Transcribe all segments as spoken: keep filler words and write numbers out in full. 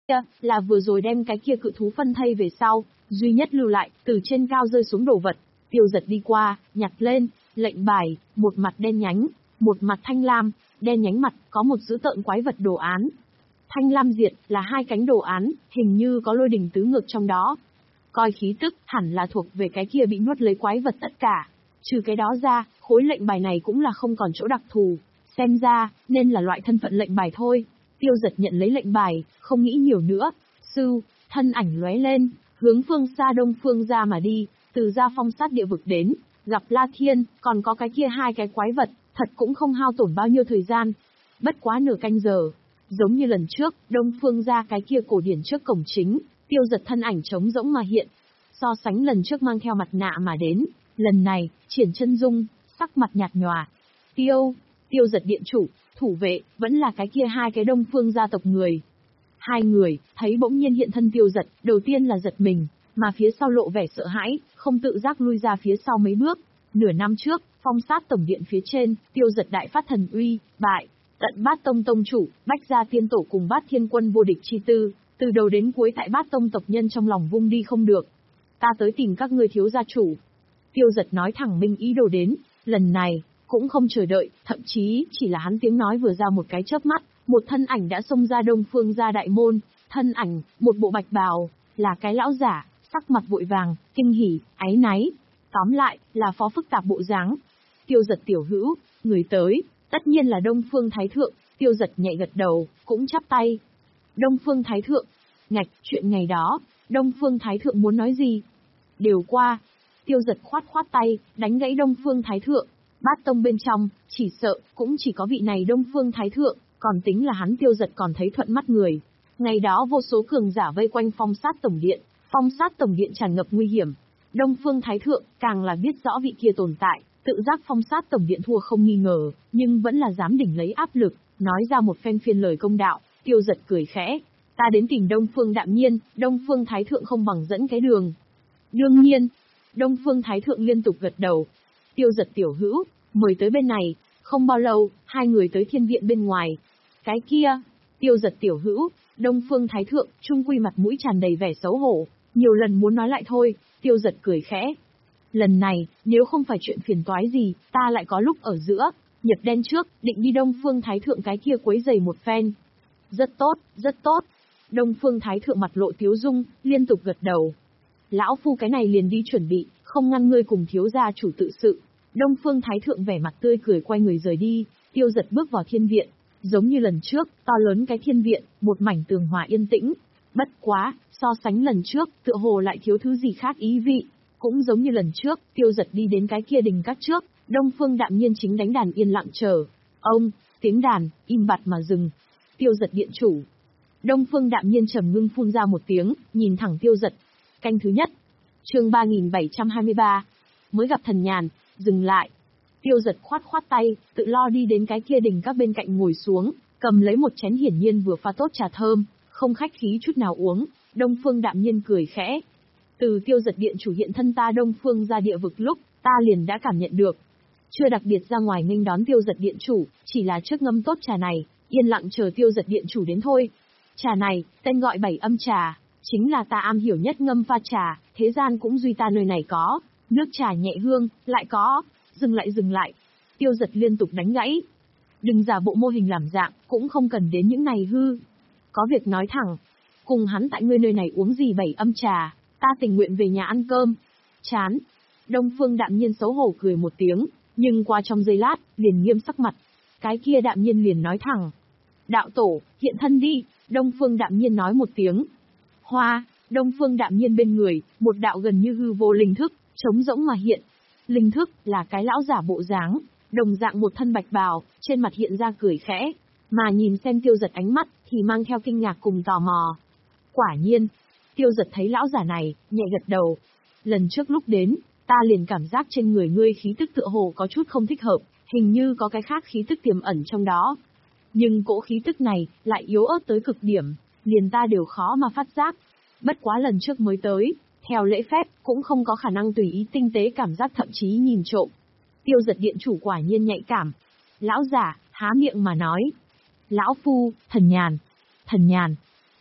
kia, là vừa rồi đem cái kia cự thú phân thây về sau, duy nhất lưu lại, từ trên cao rơi xuống đồ vật. Tiêu Giật đi qua, nhặt lên, lệnh bài, một mặt đen nhánh, một mặt thanh lam, đen nhánh mặt, có một dữ tợn quái vật đồ án. Thanh lam diệt, là hai cánh đồ án, hình như có lôi đình tứ ngược trong đó. Coi khí tức, hẳn là thuộc về cái kia bị nuốt lấy quái vật tất cả. Trừ cái đó ra, khối lệnh bài này cũng là không còn chỗ đặc thù. Xem ra, nên là loại thân phận lệnh bài thôi. Tiêu Giật nhận lấy lệnh bài, không nghĩ nhiều nữa. Sư, thân ảnh lóe lên, hướng phương xa đông phương ra mà đi, từ ra phong sát địa vực đến, gặp La Thiên, còn có cái kia hai cái quái vật, thật cũng không hao tổn bao nhiêu thời gian. Bất quá nửa canh giờ, giống như lần trước, đông phương ra cái kia cổ điển trước cổng chính, Tiêu Giật thân ảnh trống rỗng mà hiện. So sánh lần trước mang theo mặt nạ mà đến, lần này, triển chân dung, sắc mặt nhạt nhòa. Tiêu, Tiêu Giật điện chủ, thủ vệ, vẫn là cái kia hai cái đông phương gia tộc người. Hai người, thấy bỗng nhiên hiện thân Tiêu Giật, đầu tiên là giật mình, mà phía sau lộ vẻ sợ hãi, không tự giác lui ra phía sau mấy bước. Nửa năm trước, phong sát tổng điện phía trên, Tiêu Giật đại phát thần uy, bại, tận bát tông tông chủ, bách gia tiên tổ cùng bát thiên quân vô địch chi tư, từ đầu đến cuối tại bát tông tộc nhân trong lòng vung đi không được. Ta tới tìm các ngươi thiếu gia chủ. Tiêu Giật nói thẳng minh ý đồ đến, lần này, cũng không chờ đợi, thậm chí chỉ là hắn tiếng nói vừa ra một cái chớp mắt, một thân ảnh đã xông ra đông phương gia đại môn, thân ảnh, một bộ bạch bào, là cái lão giả, sắc mặt vội vàng, kinh hỉ, áy náy. Tóm lại, là phó phức tạp bộ dáng. Tiêu Giật tiểu hữu, người tới, tất nhiên là Đông Phương Thái Thượng. Tiêu Giật nhẹ gật đầu, cũng chắp tay. Đông Phương Thái Thượng, ngạch, chuyện ngày đó, Đông Phương Thái Thượng muốn nói gì? Đều qua. Tiêu Giật khoát khoát tay, đánh gãy Đông Phương Thái Thượng. Bát tông bên trong, chỉ sợ, cũng chỉ có vị này Đông Phương Thái Thượng, còn tính là hắn Tiêu Giật còn thấy thuận mắt người. Ngày đó vô số cường giả vây quanh phong sát tổng điện, phong sát tổng điện tràn ngập nguy hiểm. Đông Phương Thái Thượng, càng là biết rõ vị kia tồn tại, tự giác phong sát tổng điện thua không nghi ngờ, nhưng vẫn là dám đỉnh lấy áp lực, nói ra một phen phiên lời công đạo. Tiêu Giật cười khẽ, ta đến tìm Đông Phương Đạm Nhiên, Đông Phương Thái Thượng không bằng dẫn cái đường. Đương nhiên, Đông Phương Thái Thượng liên tục gật đầu. Tiêu Giật tiểu hữu, mời tới bên này. Không bao lâu, hai người tới thiên viện bên ngoài. Cái kia, Tiêu Giật tiểu hữu, Đông Phương Thái Thượng, trung quy mặt mũi tràn đầy vẻ xấu hổ, nhiều lần muốn nói lại thôi. Tiêu Giật cười khẽ. Lần này, nếu không phải chuyện phiền toái gì, ta lại có lúc ở giữa, Nhật đen trước, định đi Đông Phương Thái Thượng cái kia quấy giày một phen. Rất tốt, rất tốt. Đông Phương Thái Thượng mặt lộ tiếu dung, liên tục gật đầu. Lão phu cái này liền đi chuẩn bị, không ngăn ngươi cùng thiếu gia chủ tự sự. Đông Phương Thái Thượng vẻ mặt tươi cười quay người rời đi. Tiêu Giật bước vào thiên viện, giống như lần trước, to lớn cái thiên viện, một mảnh tường hòa yên tĩnh. Bất quá, so sánh lần trước, tựa hồ lại thiếu thứ gì khác ý vị. Cũng giống như lần trước, Tiêu Giật đi đến cái kia đình các trước, Đông Phương Đạm Nhiên chính đánh đàn yên lặng chờ. Ông, tiếng đàn, im bặt mà dừng. Tiêu Giật điện chủ. Đông Phương Đạm Nhiên trầm ngưng phun ra một tiếng, nhìn thẳng Tiêu Giật. Canh thứ nhất. Chương ba nghìn bảy trăm hai mươi ba. Mới gặp thần nhàn, dừng lại. Tiêu Giật khoát khoát tay, tự lo đi đến cái kia đình các bên cạnh ngồi xuống, cầm lấy một chén hiển nhiên vừa pha tốt trà thơm, không khách khí chút nào uống. Đông Phương Đạm Nhiên cười khẽ. Từ Tiêu Giật điện chủ hiện thân ta Đông Phương ra địa vực lúc, ta liền đã cảm nhận được. Chưa đặc biệt ra ngoài nghênh đón Tiêu Giật điện chủ, chỉ là trước ngâm tốt trà này, yên lặng chờ Tiêu Giật điện chủ đến thôi. Trà này, tên gọi bảy âm trà, chính là ta am hiểu nhất ngâm pha trà, thế gian cũng duy ta nơi này có. Nước trà nhẹ hương, lại có. Dừng lại dừng lại. Tiêu Giật liên tục đánh gãy. Đừng giả bộ mô hình làm dạng, cũng không cần đến những này hư. Có việc nói thẳng. Cùng hắn tại ngươi nơi này uống gì bảy âm trà, ta tình nguyện về nhà ăn cơm. Chán. Đông Phương Đạm Nhiên xấu hổ cười một tiếng, nhưng qua trong giây lát, liền nghiêm sắc mặt. Cái kia Đạm Nhiên liền nói thẳng. Đạo tổ, hiện thân đi. Đông Phương Đạm Nhiên nói một tiếng. Hoa. Đông Phương Đạm Nhiên bên người, một đạo gần như hư vô linh thức, trống rỗng mà hiện. Linh thức là cái lão giả bộ dáng, đồng dạng một thân bạch bào, trên mặt hiện ra cười khẽ, mà nhìn xem Tiêu Giật ánh mắt thì mang theo kinh ngạc cùng tò mò. Quả nhiên, Tiêu Giật thấy lão giả này, nhẹ gật đầu. Lần trước lúc đến, ta liền cảm giác trên người ngươi khí tức tựa hồ có chút không thích hợp, hình như có cái khác khí tức tiềm ẩn trong đó. Nhưng cỗ khí tức này lại yếu ớt tới cực điểm, liền ta đều khó mà phát giác. Bất quá lần trước mới tới, theo lễ phép, cũng không có khả năng tùy ý tinh tế cảm giác thậm chí nhìn trộm. Tiêu Giật điện chủ quả nhiên nhạy cảm. Lão giả, há miệng mà nói. Lão phu, thần nhàn. Thần nhàn.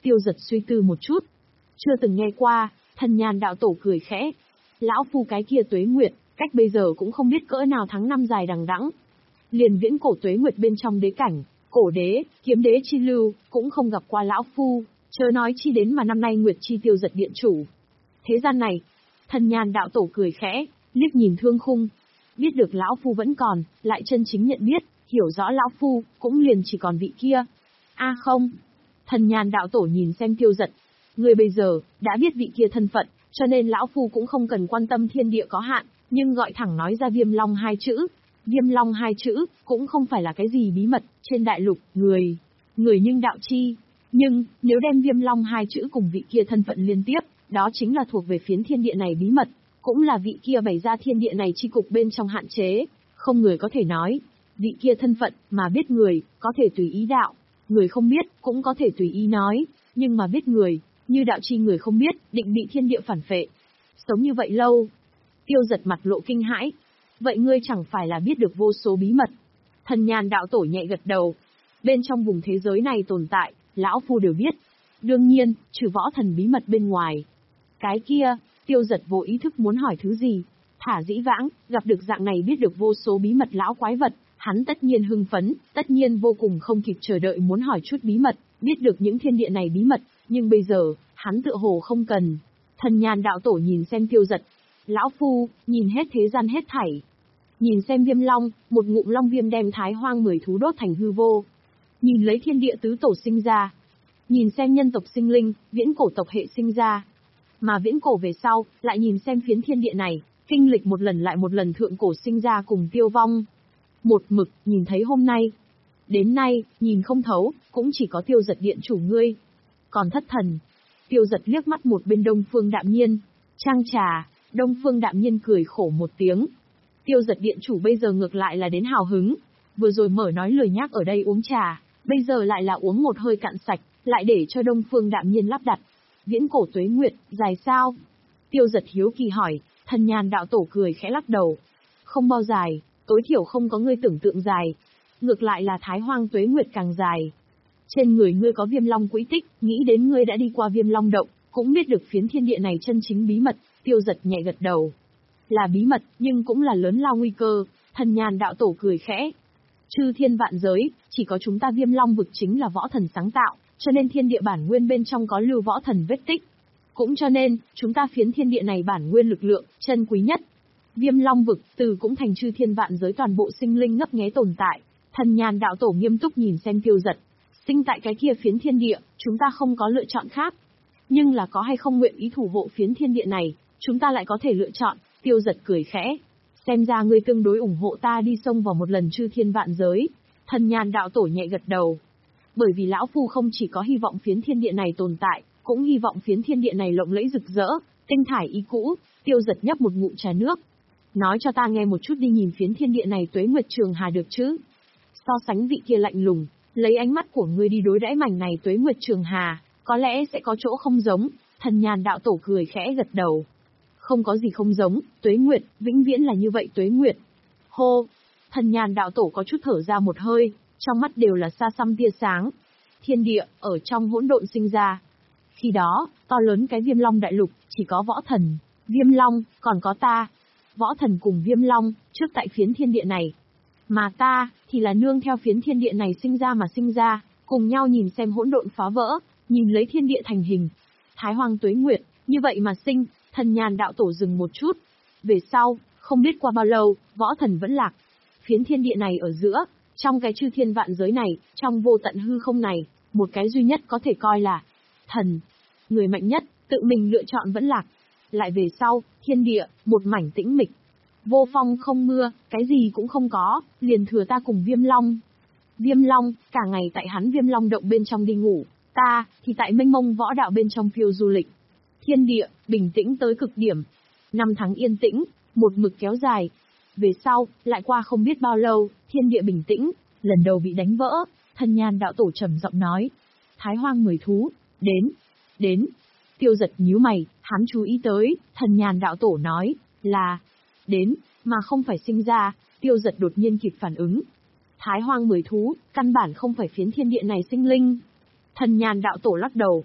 Tiêu Giật suy tư một chút. Chưa từng nghe qua, Thần Nhàn đạo tổ cười khẽ. Lão phu cái kia tuế nguyệt, cách bây giờ cũng không biết cỡ nào tháng năm dài đằng đẵng. Liền viễn cổ tuế nguyệt bên trong đế cảnh, cổ đế, kiếm đế chi lưu, cũng không gặp qua lão phu, chớ nói chi đến mà năm nay nguyệt chi Tiêu Giật điện chủ. Thế gian này, Thần Nhàn đạo tổ cười khẽ, liếc nhìn Thương Khung. Biết được lão phu vẫn còn, lại chân chính nhận biết, hiểu rõ lão phu, cũng liền chỉ còn vị kia. A à không. Thần Nhàn đạo tổ nhìn xem Tiêu Giật. Người bây giờ, đã biết vị kia thân phận, cho nên lão phu cũng không cần quan tâm thiên địa có hạn, nhưng gọi thẳng nói ra Viêm Long hai chữ. Viêm Long hai chữ, cũng không phải là cái gì bí mật, trên đại lục, người, người nhưng đạo chi. Nhưng, nếu đem Viêm Long hai chữ cùng vị kia thân phận liên tiếp, đó chính là thuộc về phiến thiên địa này bí mật, cũng là vị kia bày ra thiên địa này chi cục bên trong hạn chế, không người có thể nói. Vị kia thân phận, mà biết người, có thể tùy ý đạo, người không biết, cũng có thể tùy ý nói, nhưng mà biết người, như đạo chi người không biết, định bị thiên địa phản phệ. Sống như vậy lâu. Tiêu Giật mặt lộ kinh hãi. Vậy ngươi chẳng phải là biết được vô số bí mật. Thần Nhàn đạo tổ nhẹ gật đầu. Bên trong vùng thế giới này tồn tại, lão phu đều biết. Đương nhiên, trừ võ thần bí mật bên ngoài. Cái kia, Tiêu Giật vô ý thức muốn hỏi thứ gì. Thả dĩ vãng, gặp được dạng này biết được vô số bí mật lão quái vật, hắn tất nhiên hưng phấn, tất nhiên vô cùng không kịp chờ đợi muốn hỏi chút bí mật, biết được những thiên địa này bí mật, nhưng bây giờ, hắn tựa hồ không cần. Thần Nhàn đạo tổ nhìn xem Tiêu Giật. Lão phu, nhìn hết thế gian hết thảy. Nhìn xem Viêm Long, một ngụm long viêm đem Thái Hoang mười thú đốt thành hư vô. Nhìn lấy thiên địa tứ tổ sinh ra. Nhìn xem nhân tộc sinh linh, viễn cổ tộc hệ sinh ra. Mà viễn cổ về sau, lại nhìn xem phiến thiên địa này, kinh lịch một lần lại một lần thượng cổ sinh ra cùng tiêu vong. Một mực, nhìn thấy hôm nay. Đến nay, nhìn không thấu, cũng chỉ có Tiêu Giật điện chủ ngươi. Còn thất thần. Tiêu Giật liếc mắt một bên Đông Phương Đạm Nhiên. Trang trà, Đông Phương Đạm Nhiên cười khổ một tiếng. Tiêu Giật điện chủ bây giờ ngược lại là đến hào hứng. Vừa rồi mở nói lời nhắc ở đây uống trà, bây giờ lại là uống một hơi cạn sạch, lại để cho Đông Phương Đạm Nhiên lắp đặt. Viễn cổ tuế nguyệt, dài sao? Tiêu Giật hiếu kỳ hỏi. Thần Nhàn đạo tổ cười khẽ lắc đầu. Không bao dài, tối thiểu không có ngươi tưởng tượng dài. Ngược lại là Thái Hoang tuế nguyệt càng dài. Trên người ngươi có Viêm Long quỹ tích, nghĩ đến ngươi đã đi qua Viêm Long động, cũng biết được phiến thiên địa này chân chính bí mật. Tiêu Giật nhẹ gật đầu. Là bí mật, nhưng cũng là lớn lao nguy cơ. Thần Nhàn đạo tổ cười khẽ. Chư thiên vạn giới, chỉ có chúng ta Viêm Long vực chính là võ thần sáng tạo, cho nên thiên địa bản nguyên bên trong có lưu võ thần vết tích. Cũng cho nên, chúng ta phiến thiên địa này bản nguyên lực lượng, chân quý nhất. Viêm Long vực, từ cũng thành chư thiên vạn giới toàn bộ sinh linh ngấp nghé tồn tại. Thần Nhàn đạo tổ nghiêm túc nhìn xem Tiêu Giật. Sinh tại cái kia phiến thiên địa, chúng ta không có lựa chọn khác. Nhưng là có hay không nguyện ý thủ hộ phiến thiên địa này, chúng ta lại có thể lựa chọn. Tiêu Giật cười khẽ. Xem ra ngươi tương đối ủng hộ ta đi xông vào một lần chư thiên vạn giới. Thần Nhàn đạo tổ nhẹ gật đầu. Bởi vì lão phu không chỉ có hy vọng phiến thiên địa này tồn tại, cũng hy vọng phiến thiên địa này lộng lẫy rực rỡ, tinh thải ý cũ. Tiêu Giật nhấp một ngụm trà nước. Nói cho ta nghe một chút đi, nhìn phiến thiên địa này tuế nguyệt trường hà được chứ? So sánh vị kia lạnh lùng, lấy ánh mắt của ngươi đi đối đãi mảnh này tuế nguyệt trường hà, có lẽ sẽ có chỗ không giống. Thần Nhàn đạo tổ cười khẽ gật đầu. Không có gì không giống, tuế nguyệt, vĩnh viễn là như vậy tuế nguyệt. Hô! Thần Nhàn đạo tổ có chút thở ra một hơi, trong mắt đều là xa xăm tia sáng. Thiên địa, ở trong hỗn độn sinh ra. Khi đó, to lớn cái Viêm Long đại lục, chỉ có võ thần, Viêm Long, còn có ta. Võ thần cùng Viêm Long, trước tại phiến thiên địa này. Mà ta, thì là nương theo phiến thiên địa này sinh ra mà sinh ra, cùng nhau nhìn xem hỗn độn phá vỡ, nhìn lấy thiên địa thành hình. Thái Hoang tuế nguyệt, như vậy mà sinh. Thần Nhàn đạo tổ dừng một chút. Về sau, không biết qua bao lâu, võ thần vẫn lạc. Phiến thiên địa này ở giữa, trong cái chư thiên vạn giới này, trong vô tận hư không này, một cái duy nhất có thể coi là thần. Người mạnh nhất, tự mình lựa chọn vẫn lạc. Lại về sau, thiên địa, một mảnh tĩnh mịch. Vô phong không mưa, cái gì cũng không có, liền thừa ta cùng Viêm Long. Viêm Long, cả ngày tại hắn Viêm Long động bên trong đi ngủ, ta, thì tại mênh mông võ đạo bên trong phiêu du lịch. Thiên địa, bình tĩnh tới cực điểm. Năm tháng yên tĩnh, một mực kéo dài. Về sau, lại qua không biết bao lâu, thiên địa bình tĩnh, lần đầu bị đánh vỡ. Thần Nhàn đạo tổ trầm giọng nói. Thái Hoang mười thú, đến, đến. Tiêu Giật nhíu mày, hắn chú ý tới, Thần Nhàn đạo tổ nói, là, đến, mà không phải sinh ra. Tiêu Giật đột nhiên kịp phản ứng. Thái Hoang mười thú, căn bản không phải phiến thiên địa này sinh linh. Thần Nhàn đạo tổ lắc đầu,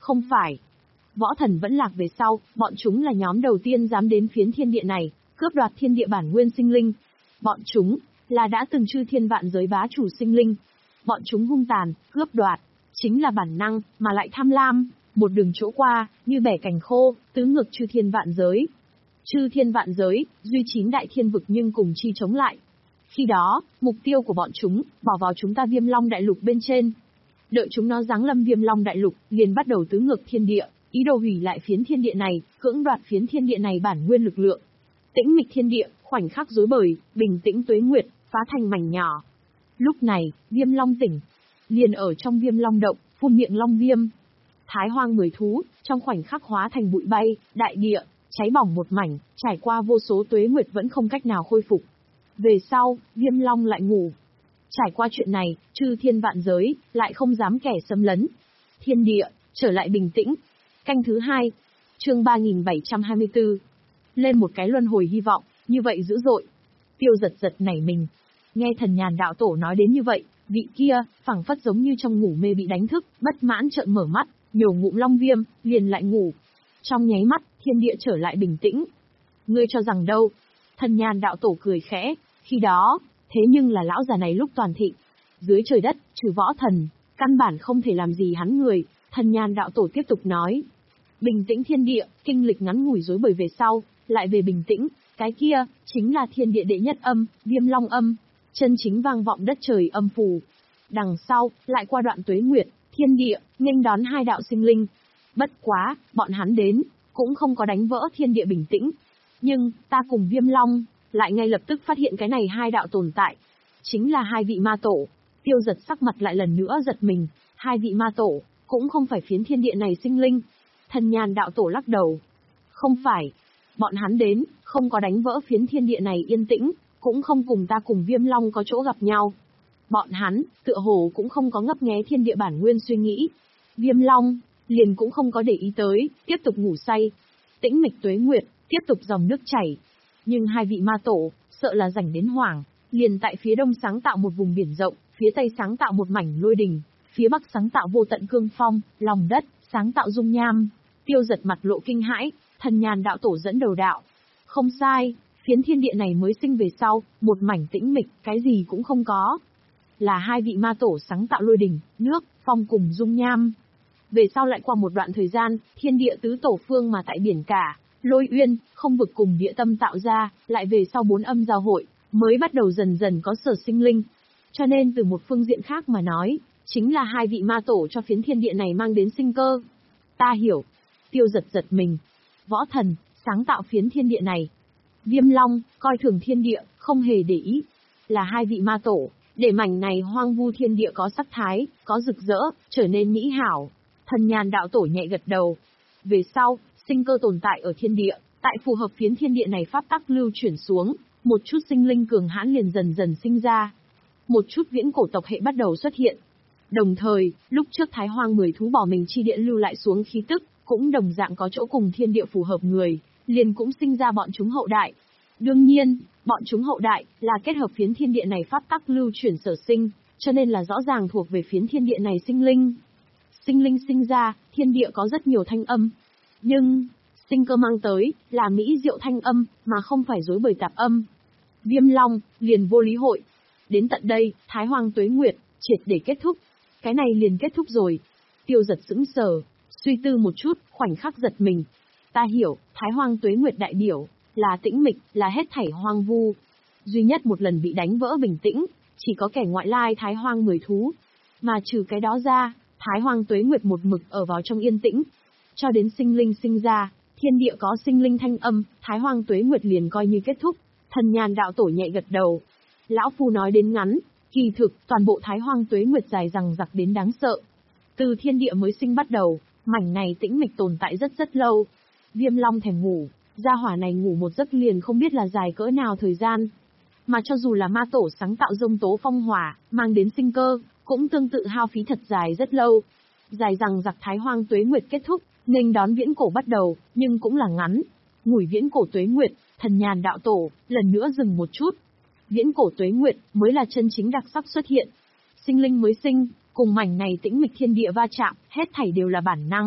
Không phải. Võ thần vẫn lạc về sau, bọn chúng là nhóm đầu tiên dám đến phiến thiên địa này, cướp đoạt thiên địa bản nguyên sinh linh. Bọn chúng là đã từng chư thiên vạn giới bá chủ sinh linh. Bọn chúng hung tàn, cướp đoạt, chính là bản năng, mà lại tham lam, một đường chỗ qua, như bẻ cành khô, tứ ngược chư thiên vạn giới. Chư thiên vạn giới, duy chín đại thiên vực nhưng cùng chi chống lại. Khi đó, mục tiêu của bọn chúng, bỏ vào chúng ta Viêm Long đại lục bên trên. Đợi chúng nó giáng lâm Viêm Long đại lục, liền bắt đầu tứ ngược thiên địa, ý đồ hủy lại phiến thiên địa này, cưỡng đoạt phiến thiên địa này bản nguyên lực lượng. Tĩnh mịch thiên địa, khoảnh khắc rối bời, bình tĩnh tuế nguyệt, phá thành mảnh nhỏ. Lúc này, Viêm Long tỉnh, liền ở trong Viêm Long động, phun miệng long viêm. Thái hoang mười thú, trong khoảnh khắc hóa thành bụi bay, đại địa cháy bỏng một mảnh, trải qua vô số tuế nguyệt vẫn không cách nào khôi phục. Về sau, Viêm Long lại ngủ. Trải qua chuyện này, chư thiên vạn giới lại không dám kẻ xâm lấn. Thiên địa trở lại bình tĩnh. Canh thứ hai, chương ba nghìn bảy trăm hai mươi tư. Lên một cái luân hồi hy vọng, như vậy dữ dội. Tiêu Giật giật nảy mình. Nghe Thần Nhàn đạo tổ nói đến như vậy, vị kia phảng phất giống như trong ngủ mê bị đánh thức, bất mãn trợn mở mắt, nhổ ngụm long viêm, liền lại ngủ. Trong nháy mắt, thiên địa trở lại bình tĩnh. Ngươi cho rằng đâu? Thần Nhàn đạo tổ cười khẽ, khi đó, thế nhưng là lão già này lúc toàn thịnh. Dưới trời đất, trừ võ thần, căn bản không thể làm gì hắn người. Thần Nhàn đạo tổ tiếp tục nói. Bình tĩnh thiên địa, kinh lịch ngắn ngủi rối bời về sau, lại về bình tĩnh, cái kia, chính là thiên địa đệ nhất âm, Viêm Long âm, chân chính vang vọng đất trời âm phù. Đằng sau, lại qua đoạn tuế nguyệt, thiên địa, nghênh đón hai đạo sinh linh. Bất quá, bọn hắn đến, cũng không có đánh vỡ thiên địa bình tĩnh. Nhưng, ta cùng Viêm Long, lại ngay lập tức phát hiện cái này hai đạo tồn tại. Chính là hai vị ma tổ. Tiêu Giật sắc mặt lại lần nữa giật mình, hai vị ma tổ, cũng không phải phiến thiên địa này sinh linh. Thần Nhàn đạo tổ lắc đầu. Không phải. Bọn hắn đến, không có đánh vỡ phiến thiên địa này yên tĩnh, cũng không cùng ta cùng Viêm Long có chỗ gặp nhau. Bọn hắn, tựa hồ cũng không có ngấp nghé thiên địa bản nguyên suy nghĩ. Viêm Long, liền cũng không có để ý tới, tiếp tục ngủ say. Tĩnh mịch tuế nguyệt, tiếp tục dòng nước chảy. Nhưng hai vị ma tổ, sợ là rảnh đến hoảng, liền tại phía đông sáng tạo một vùng biển rộng, phía tây sáng tạo một mảnh lôi đình, phía bắc sáng tạo vô tận cương phong, lòng đất, sáng tạo dung nham. Tiêu Giật mặt lộ kinh hãi, Thần Nhàn đạo tổ dẫn đầu đạo. Không sai, phiến thiên địa này mới sinh về sau, một mảnh tĩnh mịch, cái gì cũng không có. Là hai vị ma tổ sáng tạo lôi đình, nước, phong cùng dung nham. Về sau lại qua một đoạn thời gian, thiên địa tứ tổ phương mà tại biển cả, lôi uyên, không vực cùng địa tâm tạo ra, lại về sau bốn âm giao hội, mới bắt đầu dần dần có sở sinh linh. Cho nên từ một phương diện khác mà nói, chính là hai vị ma tổ cho phiến thiên địa này mang đến sinh cơ. Ta hiểu. Tiêu Giật giật mình. Võ thần, sáng tạo phiến thiên địa này. Viêm Long, coi thường thiên địa, không hề để ý. Là hai vị ma tổ, để mảnh này hoang vu thiên địa có sắc thái, có rực rỡ, trở nên mỹ hảo. Thần Nhàn đạo tổ nhẹ gật đầu. Về sau, sinh cơ tồn tại ở thiên địa, tại phù hợp phiến thiên địa này pháp tắc lưu chuyển xuống, một chút sinh linh cường hãn liền dần dần sinh ra. Một chút viễn cổ tộc hệ bắt đầu xuất hiện. Đồng thời, lúc trước Thái Hoang mười thú bỏ mình chi địa lưu lại xuống khí tức, cũng đồng dạng có chỗ cùng thiên địa phù hợp người, liền cũng sinh ra bọn chúng hậu đại. Đương nhiên, bọn chúng hậu đại là kết hợp phiến thiên địa này pháp tắc lưu chuyển sở sinh, cho nên là rõ ràng thuộc về phiến thiên địa này sinh linh. Sinh linh sinh ra, thiên địa có rất nhiều thanh âm. Nhưng, sinh cơ mang tới, là mỹ diệu thanh âm, mà không phải rối bời tạp âm. Viêm Long, liền vô lý hội. Đến tận đây, Thái Hoang tuế nguyệt, triệt để kết thúc. Cái này liền kết thúc rồi. Tiêu Giật sững sờ, suy tư một chút, khoảnh khắc giật mình. Ta hiểu, Thái Hoang tuế nguyệt đại biểu, là tĩnh mịch, là hết thảy hoang vu. Duy nhất một lần bị đánh vỡ bình tĩnh, chỉ có kẻ ngoại lai Thái Hoang mười thú. Mà trừ cái đó ra, Thái Hoang tuế nguyệt một mực ở vào trong yên tĩnh. Cho đến sinh linh sinh ra, thiên địa có sinh linh thanh âm, Thái Hoang tuế nguyệt liền coi như kết thúc. Thần Nhàn đạo tổ nhẹ gật đầu. Lão Phu nói đến ngắn, kỳ thực, toàn bộ Thái Hoang tuế nguyệt dài rằng giặc đến đáng sợ. Từ thiên địa mới sinh bắt đầu, mảnh này tĩnh mịch tồn tại rất rất lâu. Viêm Long thèm ngủ, gia hỏa này ngủ một giấc liền không biết là dài cỡ nào thời gian. Mà cho dù là ma tổ sáng tạo dông tố phong hỏa, mang đến sinh cơ, cũng tương tự hao phí thật dài rất lâu. Dài rằng giặc Thái Hoang tuế nguyệt kết thúc, nghênh đón viễn cổ bắt đầu, nhưng cũng là ngắn. Ngủi viễn cổ tuế nguyệt, Thần Nhàn đạo tổ, lần nữa dừng một chút. Viễn cổ tuế nguyệt, mới là chân chính đặc sắc xuất hiện. Sinh linh mới sinh, cùng mảnh này tĩnh mịch thiên địa va chạm, hết thảy đều là bản năng,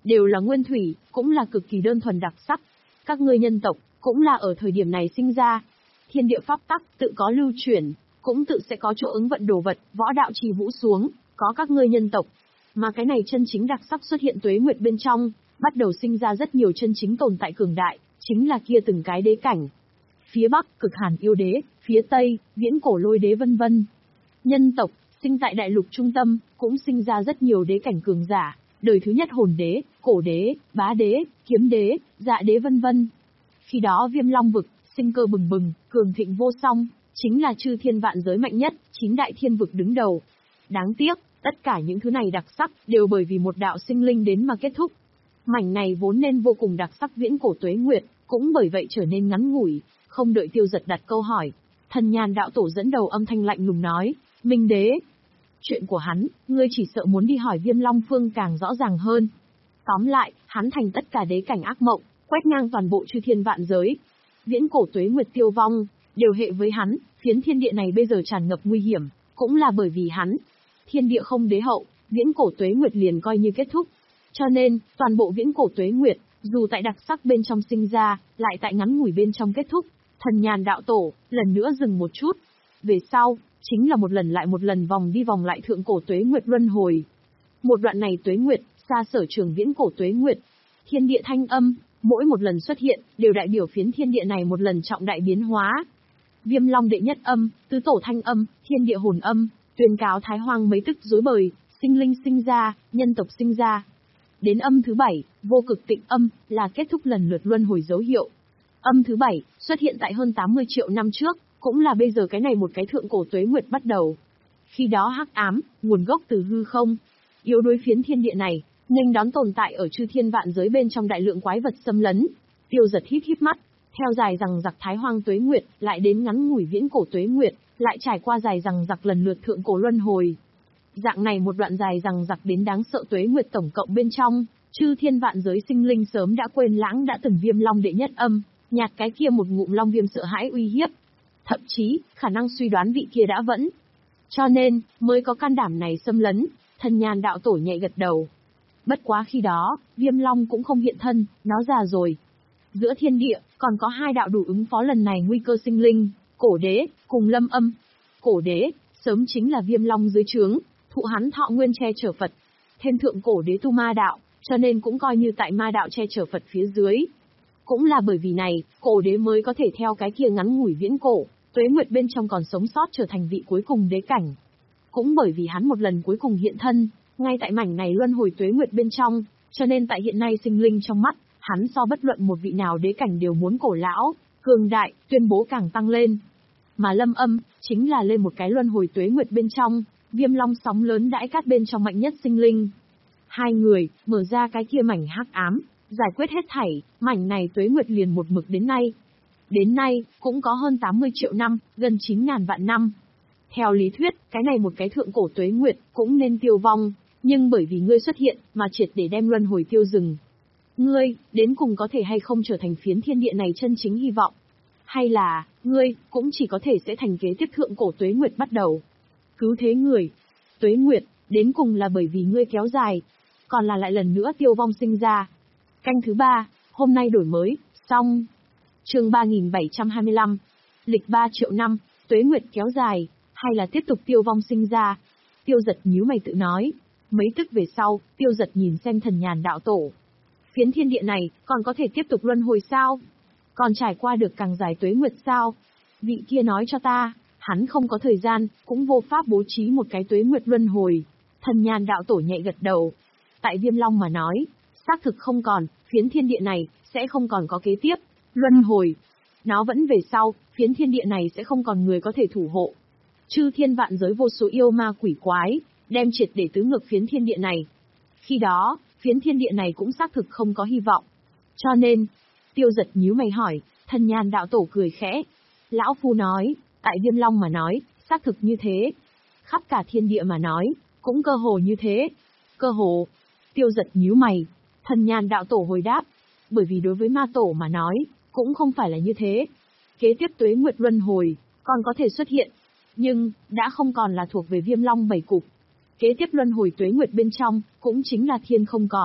đều là nguyên thủy, cũng là cực kỳ đơn thuần đặc sắc. Các ngươi nhân tộc, cũng là ở thời điểm này sinh ra. Thiên địa pháp tắc, tự có lưu chuyển, cũng tự sẽ có chỗ ứng vận đồ vật, võ đạo trì vũ xuống, có các ngươi nhân tộc. Mà cái này chân chính đặc sắc xuất hiện tuế nguyệt bên trong, bắt đầu sinh ra rất nhiều chân chính tồn tại cường đại, chính là kia từng cái đế cảnh. Phía Bắc, cực hàn yêu đế, phía Tây, viễn cổ lôi đế vân vân. Nhân tộc, sinh tại đại lục trung tâm, cũng sinh ra rất nhiều đế cảnh cường giả, đời thứ nhất hồn đế, cổ đế, bá đế, kiếm đế, dạ đế vân vân. Khi đó Viêm Long vực, sinh cơ bừng bừng, cường thịnh vô song, chính là chư thiên vạn giới mạnh nhất, chín đại thiên vực đứng đầu. Đáng tiếc, tất cả những thứ này đặc sắc, đều bởi vì một đạo sinh linh đến mà kết thúc. Mảnh này vốn nên vô cùng đặc sắc viễn cổ tuế nguyệt, cũng bởi vậy trở nên ngắn ngủi, không đợi Tiêu Giật đặt câu hỏi. Thần Nhàn đạo tổ dẫn đầu âm thanh lạnh lùng nói, Minh đế. Chuyện của hắn, ngươi chỉ sợ muốn đi hỏi Viêm Long Phương càng rõ ràng hơn. Tóm lại, hắn thành tất cả đế cảnh ác mộng, quét ngang toàn bộ chư thiên vạn giới. Viễn cổ tuế nguyệt tiêu vong, đều hệ với hắn, phiến thiên địa này bây giờ tràn ngập nguy hiểm, cũng là bởi vì hắn. Thiên địa không đế hậu, viễn cổ tuế nguyệt liền coi như kết thúc. Cho nên, toàn bộ viễn cổ tuế nguyệt, dù tại đặc sắc bên trong sinh ra, lại tại ngắn ngủi bên trong kết thúc. Thần Nhàn đạo tổ, lần nữa dừng một chút. Về sau, chính là một lần lại một lần vòng đi vòng lại thượng cổ tuế nguyệt luân hồi. Một đoạn này tuế nguyệt, xa sở trường viễn cổ tuế nguyệt. Thiên địa thanh âm, mỗi một lần xuất hiện, đều đại biểu phiến thiên địa này một lần trọng đại biến hóa. Viêm Long đệ nhất âm, tứ tổ thanh âm, thiên địa hồn âm, tuyên cáo thái hoang mấy tức rối bời, sinh linh sinh ra, nhân tộc sinh ra. Đến âm thứ bảy, vô cực tịnh âm, là kết thúc lần lượt luân hồi dấu hiệu. Âm thứ bảy, xuất hiện tại hơn tám mươi triệu năm trước, cũng là bây giờ cái này một cái thượng cổ tuế nguyệt bắt đầu. Khi đó hắc ám, nguồn gốc từ hư không, yếu đối phiến thiên địa này, nghênh đón tồn tại ở chư thiên vạn giới bên trong đại lượng quái vật xâm lấn. Tiêu Giật híp híp mắt, theo dài rằng giặc thái hoang tuế nguyệt, lại đến ngắn ngủi viễn cổ tuế nguyệt, lại trải qua dài rằng giặc lần lượt thượng cổ luân hồi. Dạng này một đoạn dài rằng giặc đến đáng sợ tuế nguyệt tổng cộng bên trong, chư thiên vạn giới sinh linh sớm đã quên lãng đã từng Viêm Long đệ nhất âm, nhạt cái kia một ngụm long viêm sợ hãi uy hiếp. Thậm chí, khả năng suy đoán vị kia đã vẫn. Cho nên, mới có can đảm này xâm lấn, Thần Nhàn đạo tổ nhẹ gật đầu. Bất quá khi đó, Viêm Long cũng không hiện thân, nó già rồi. Giữa thiên địa, còn có hai đạo đủ ứng phó lần này nguy cơ sinh linh, cổ đế, cùng lâm âm. Cổ đế, sớm chính là Viêm Long dưới trướng, thụ hắn thọ nguyên che chở Phật. Thêm thượng cổ đế tu ma đạo, cho nên cũng coi như tại ma đạo che chở Phật phía dưới. Cũng là bởi vì này, cổ đế mới có thể theo cái kia ngắn ngủi viễn cổ, tuế nguyệt bên trong còn sống sót trở thành vị cuối cùng đế cảnh. Cũng bởi vì hắn một lần cuối cùng hiện thân, ngay tại mảnh này luân hồi tuế nguyệt bên trong, cho nên tại hiện nay sinh linh trong mắt, hắn so bất luận một vị nào đế cảnh đều muốn cổ lão, cường đại, tuyên bố càng tăng lên. Mà lâm âm, chính là lên một cái luân hồi tuế nguyệt bên trong, Viêm Long sóng lớn đãi cát bên trong mạnh nhất sinh linh. Hai người, mở ra cái kia mảnh hắc ám, giải quyết hết thảy, mảnh này tuế nguyệt liền một mực đến nay. Đến nay, cũng có hơn tám mươi triệu năm, gần chín ngàn vạn năm. Theo lý thuyết, cái này một cái thượng cổ tuế nguyệt, cũng nên tiêu vong, nhưng bởi vì ngươi xuất hiện, mà triệt để đem luân hồi tiêu dừng. Ngươi, đến cùng có thể hay không trở thành phiến thiên địa này chân chính hy vọng? Hay là, ngươi, cũng chỉ có thể sẽ thành kế tiếp thượng cổ tuế nguyệt bắt đầu? Cứu thế người. Tuế nguyệt, đến cùng là bởi vì ngươi kéo dài, còn là lại lần nữa tiêu vong sinh ra. Canh thứ ba, hôm nay đổi mới, xong. Chương ba nghìn bảy trăm hai mươi lăm. Lịch ba triệu năm, tuế nguyệt kéo dài, hay là tiếp tục tiêu vong sinh ra? Tiêu Giật nhíu mày tự nói. Mấy tức về sau, Tiêu Giật nhìn xem Thần Nhàn đạo tổ. Phiến thiên địa này, còn có thể tiếp tục luân hồi sao? Còn trải qua được càng dài tuế nguyệt sao? Vị kia nói cho ta, hắn không có thời gian, cũng vô pháp bố trí một cái tuế nguyệt luân hồi. Thần Nhàn đạo tổ nhẹ gật đầu. Tại Viêm Long mà nói, xác thực không còn, phiến thiên địa này, sẽ không còn có kế tiếp, luân hồi. Nó vẫn về sau, phiến thiên địa này sẽ không còn người có thể thủ hộ. Chư thiên vạn giới vô số yêu ma quỷ quái, đem triệt để tứ ngược phiến thiên địa này. Khi đó, phiến thiên địa này cũng xác thực không có hy vọng. Cho nên, Tiêu Giật nhíu mày hỏi, Thần Nhàn đạo tổ cười khẽ. Lão Phu nói, tại Viêm Long mà nói, xác thực như thế. Khắp cả thiên địa mà nói, cũng cơ hồ như thế. Cơ hồ. Tiêu Giật nhíu mày. Thần Nhàn đạo tổ hồi đáp. Bởi vì đối với ma tổ mà nói, cũng không phải là như thế. Kế tiếp tuế nguyệt luân hồi, còn có thể xuất hiện. Nhưng, đã không còn là thuộc về Viêm Long bảy cục. Kế tiếp luân hồi tuế nguyệt bên trong, cũng chính là thiên không còn.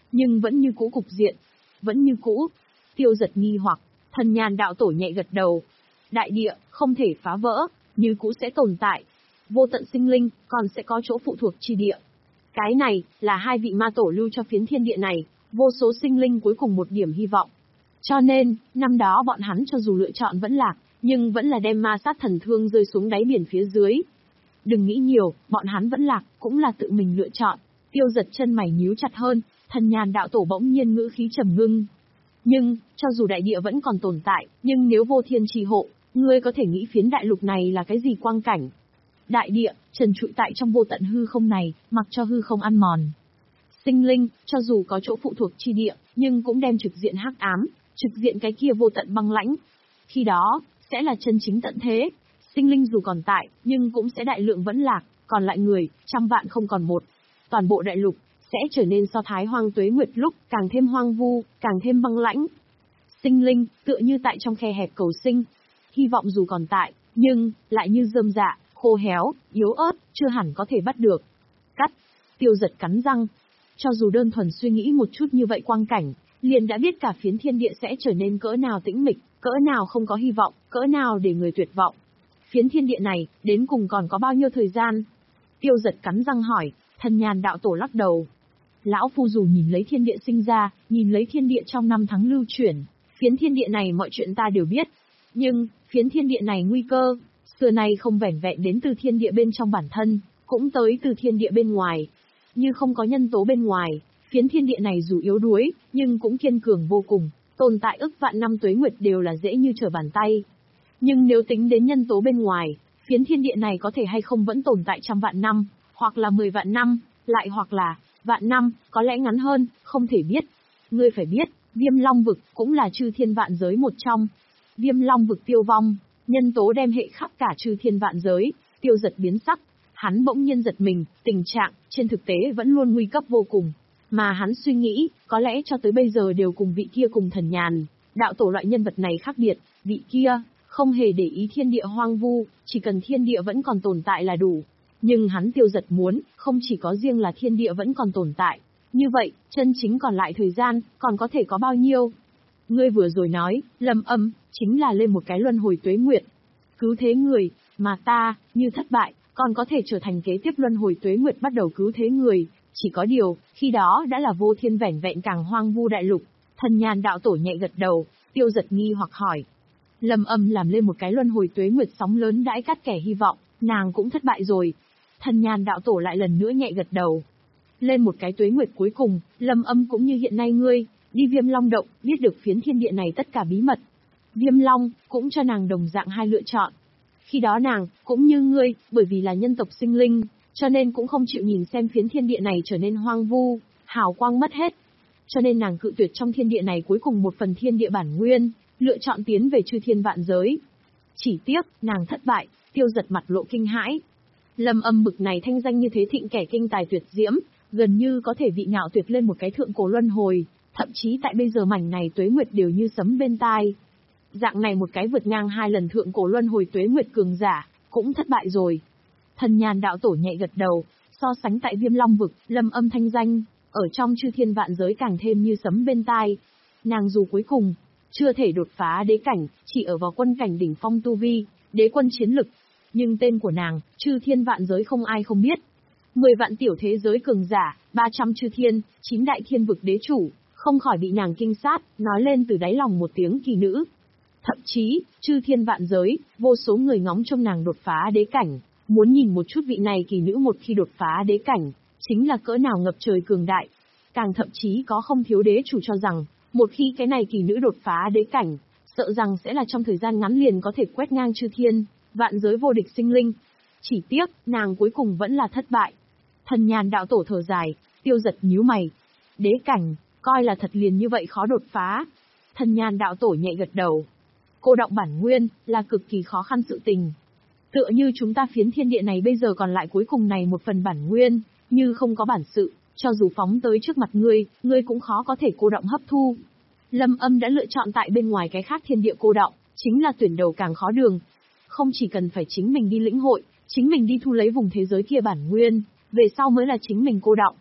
Nhưng vẫn như cũ cục diện. Vẫn như cũ. Tiêu Giật nghi hoặc, Thần Nhàn đạo tổ nhẹ gật đầu. Đại địa, không thể phá vỡ, như cũ sẽ tồn tại. Vô tận sinh linh, còn sẽ có chỗ phụ thuộc chi địa. Cái này, là hai vị ma tổ lưu cho phiến thiên địa này, vô số sinh linh cuối cùng một điểm hy vọng. Cho nên, năm đó bọn hắn cho dù lựa chọn vẫn lạc, nhưng vẫn là đem ma sát thần thương rơi xuống đáy biển phía dưới. Đừng nghĩ nhiều, bọn hắn vẫn lạc, cũng là tự mình lựa chọn. Tiêu Giật chân mày nhíu chặt hơn, Thần Nhàn đạo tổ bỗng nhiên ngữ khí trầm ngưng. Nhưng, cho dù đại địa vẫn còn tồn tại, nhưng nếu vô thiên trì hộ, ngươi có thể nghĩ phiến đại lục này là cái gì quang cảnh? Đại địa, trần trụi tại trong vô tận hư không này, mặc cho hư không ăn mòn. Sinh linh, cho dù có chỗ phụ thuộc chi địa, nhưng cũng đem trực diện hắc ám, trực diện cái kia vô tận băng lãnh. Khi đó, sẽ là chân chính tận thế. Sinh linh dù còn tại, nhưng cũng sẽ đại lượng vẫn lạc, còn lại người, trăm vạn không còn một. Toàn bộ đại lục, sẽ trở nên so thái hoang tuế nguyệt lúc, càng thêm hoang vu, càng thêm băng lãnh. Sinh linh, tựa như tại trong khe hẹp cầu sinh. Hy vọng dù còn tại, nhưng, lại như rơm rạ, khô héo, yếu ớt, chưa hẳn có thể bắt được. Cắt. Tiêu Giật cắn răng. Cho dù đơn thuần suy nghĩ một chút như vậy quang cảnh, liền đã biết cả phiến thiên địa sẽ trở nên cỡ nào tĩnh mịch, cỡ nào không có hy vọng, cỡ nào để người tuyệt vọng. Phiến thiên địa này, đến cùng còn có bao nhiêu thời gian? Tiêu Giật cắn răng hỏi, Thần Nhàn đạo tổ lắc đầu. Lão phu dù nhìn lấy thiên địa sinh ra, nhìn lấy thiên địa trong năm tháng lưu chuyển, phiến thiên địa này mọi chuyện ta đều biết. Nhưng, phiến thiên địa này nguy cơ, xưa nay không vẻn vẹn đến từ thiên địa bên trong bản thân, cũng tới từ thiên địa bên ngoài. Như không có nhân tố bên ngoài, phiến thiên địa này dù yếu đuối, nhưng cũng kiên cường vô cùng, tồn tại ức vạn năm tuế nguyệt đều là dễ như trở bàn tay. Nhưng nếu tính đến nhân tố bên ngoài, phiến thiên địa này có thể hay không vẫn tồn tại trăm vạn năm, hoặc là mười vạn năm, lại hoặc là vạn năm, có lẽ ngắn hơn, không thể biết. Ngươi phải biết, Viêm Long vực cũng là chư thiên vạn giới một trong. Viêm Long vực tiêu vong, nhân tố đem hệ khắp cả chư thiên vạn giới. Tiêu Giật biến sắc, hắn bỗng nhiên giật mình, tình trạng trên thực tế vẫn luôn nguy cấp vô cùng, mà hắn suy nghĩ, có lẽ cho tới bây giờ đều cùng vị kia cùng Thần Nhàn đạo tổ loại nhân vật này khác biệt. Vị kia không hề để ý thiên địa hoang vu, chỉ cần thiên địa vẫn còn tồn tại là đủ. Nhưng hắn Tiêu Giật muốn, không chỉ có riêng là thiên địa vẫn còn tồn tại. Như vậy, chân chính còn lại thời gian, còn có thể có bao nhiêu? Ngươi vừa rồi nói, Lâm Âm, chính là lên một cái luân hồi tuế nguyệt. Cứu thế người, mà ta, như thất bại, còn có thể trở thành kế tiếp luân hồi tuế nguyệt bắt đầu cứu thế người. Chỉ có điều, khi đó đã là vô thiên vẻn vẹn càng hoang vu đại lục. Thần Nhàn đạo tổ nhẹ gật đầu, Tiêu Giật nghi hoặc hỏi. Lâm Âm làm lên một cái luân hồi tuế nguyệt sóng lớn đãi cắt kẻ hy vọng, nàng cũng thất bại rồi. Thần Nhàn đạo tổ lại lần nữa nhẹ gật đầu. Lên một cái tuế nguyệt cuối cùng, Lâm Âm cũng như hiện nay ngươi, đi Viêm Long động, biết được phiến thiên địa này tất cả bí mật. Viêm Long, cũng cho nàng đồng dạng hai lựa chọn. Khi đó nàng, cũng như ngươi, bởi vì là nhân tộc sinh linh, cho nên cũng không chịu nhìn xem phiến thiên địa này trở nên hoang vu, hào quang mất hết. Cho nên nàng cự tuyệt trong thiên địa này cuối cùng một phần thiên địa bản nguyên, lựa chọn tiến về chư thiên vạn giới. Chỉ tiếc, nàng thất bại. Tiêu Giật mặt lộ kinh hãi. Lâm Âm bực này thanh danh như thế thịnh kẻ kinh tài tuyệt diễm, gần như có thể vị ngạo tuyệt lên một cái thượng cổ luân hồi, thậm chí tại bây giờ mảnh này tuế nguyệt đều như sấm bên tai. Dạng này một cái vượt ngang hai lần thượng cổ luân hồi tuế nguyệt cường giả, cũng thất bại rồi. Thần Nhàn đạo tổ nhẹ gật đầu, so sánh tại Viêm Long vực, Lâm Âm thanh danh, ở trong chư thiên vạn giới càng thêm như sấm bên tai. Nàng dù cuối cùng, chưa thể đột phá đế cảnh, chỉ ở vào quân cảnh đỉnh phong tu vi, đế quân chiến lực. Nhưng tên của nàng, chư thiên vạn giới không ai không biết. Mười vạn tiểu thế giới cường giả, ba trăm chư thiên, chín đại thiên vực đế chủ, không khỏi bị nàng kinh sát, nói lên từ đáy lòng một tiếng kỳ nữ. Thậm chí, chư thiên vạn giới, vô số người ngóng trông nàng đột phá đế cảnh, muốn nhìn một chút vị này kỳ nữ một khi đột phá đế cảnh, chính là cỡ nào ngập trời cường đại. Càng thậm chí có không thiếu đế chủ cho rằng, một khi cái này kỳ nữ đột phá đế cảnh, sợ rằng sẽ là trong thời gian ngắn liền có thể quét ngang chư thiên, vạn giới vô địch sinh linh. Chỉ tiếc, nàng cuối cùng vẫn là thất bại. Thần Nhàn đạo tổ thở dài, Tiêu Giật nhíu mày. Đế cảnh, coi là thật liền như vậy khó đột phá. Thần Nhàn đạo tổ nhẹ gật đầu. Cô đọng bản nguyên, là cực kỳ khó khăn sự tình. Tựa như chúng ta phiến thiên địa này bây giờ còn lại cuối cùng này một phần bản nguyên, như không có bản sự, cho dù phóng tới trước mặt ngươi, ngươi cũng khó có thể cô đọng hấp thu. Lâm Âm đã lựa chọn tại bên ngoài cái khác thiên địa cô đọng, chính là tuyển đầu càng khó đường. Không chỉ cần phải chính mình đi lĩnh hội, chính mình đi thu lấy vùng thế giới kia bản nguyên, về sau mới là chính mình cô đọng.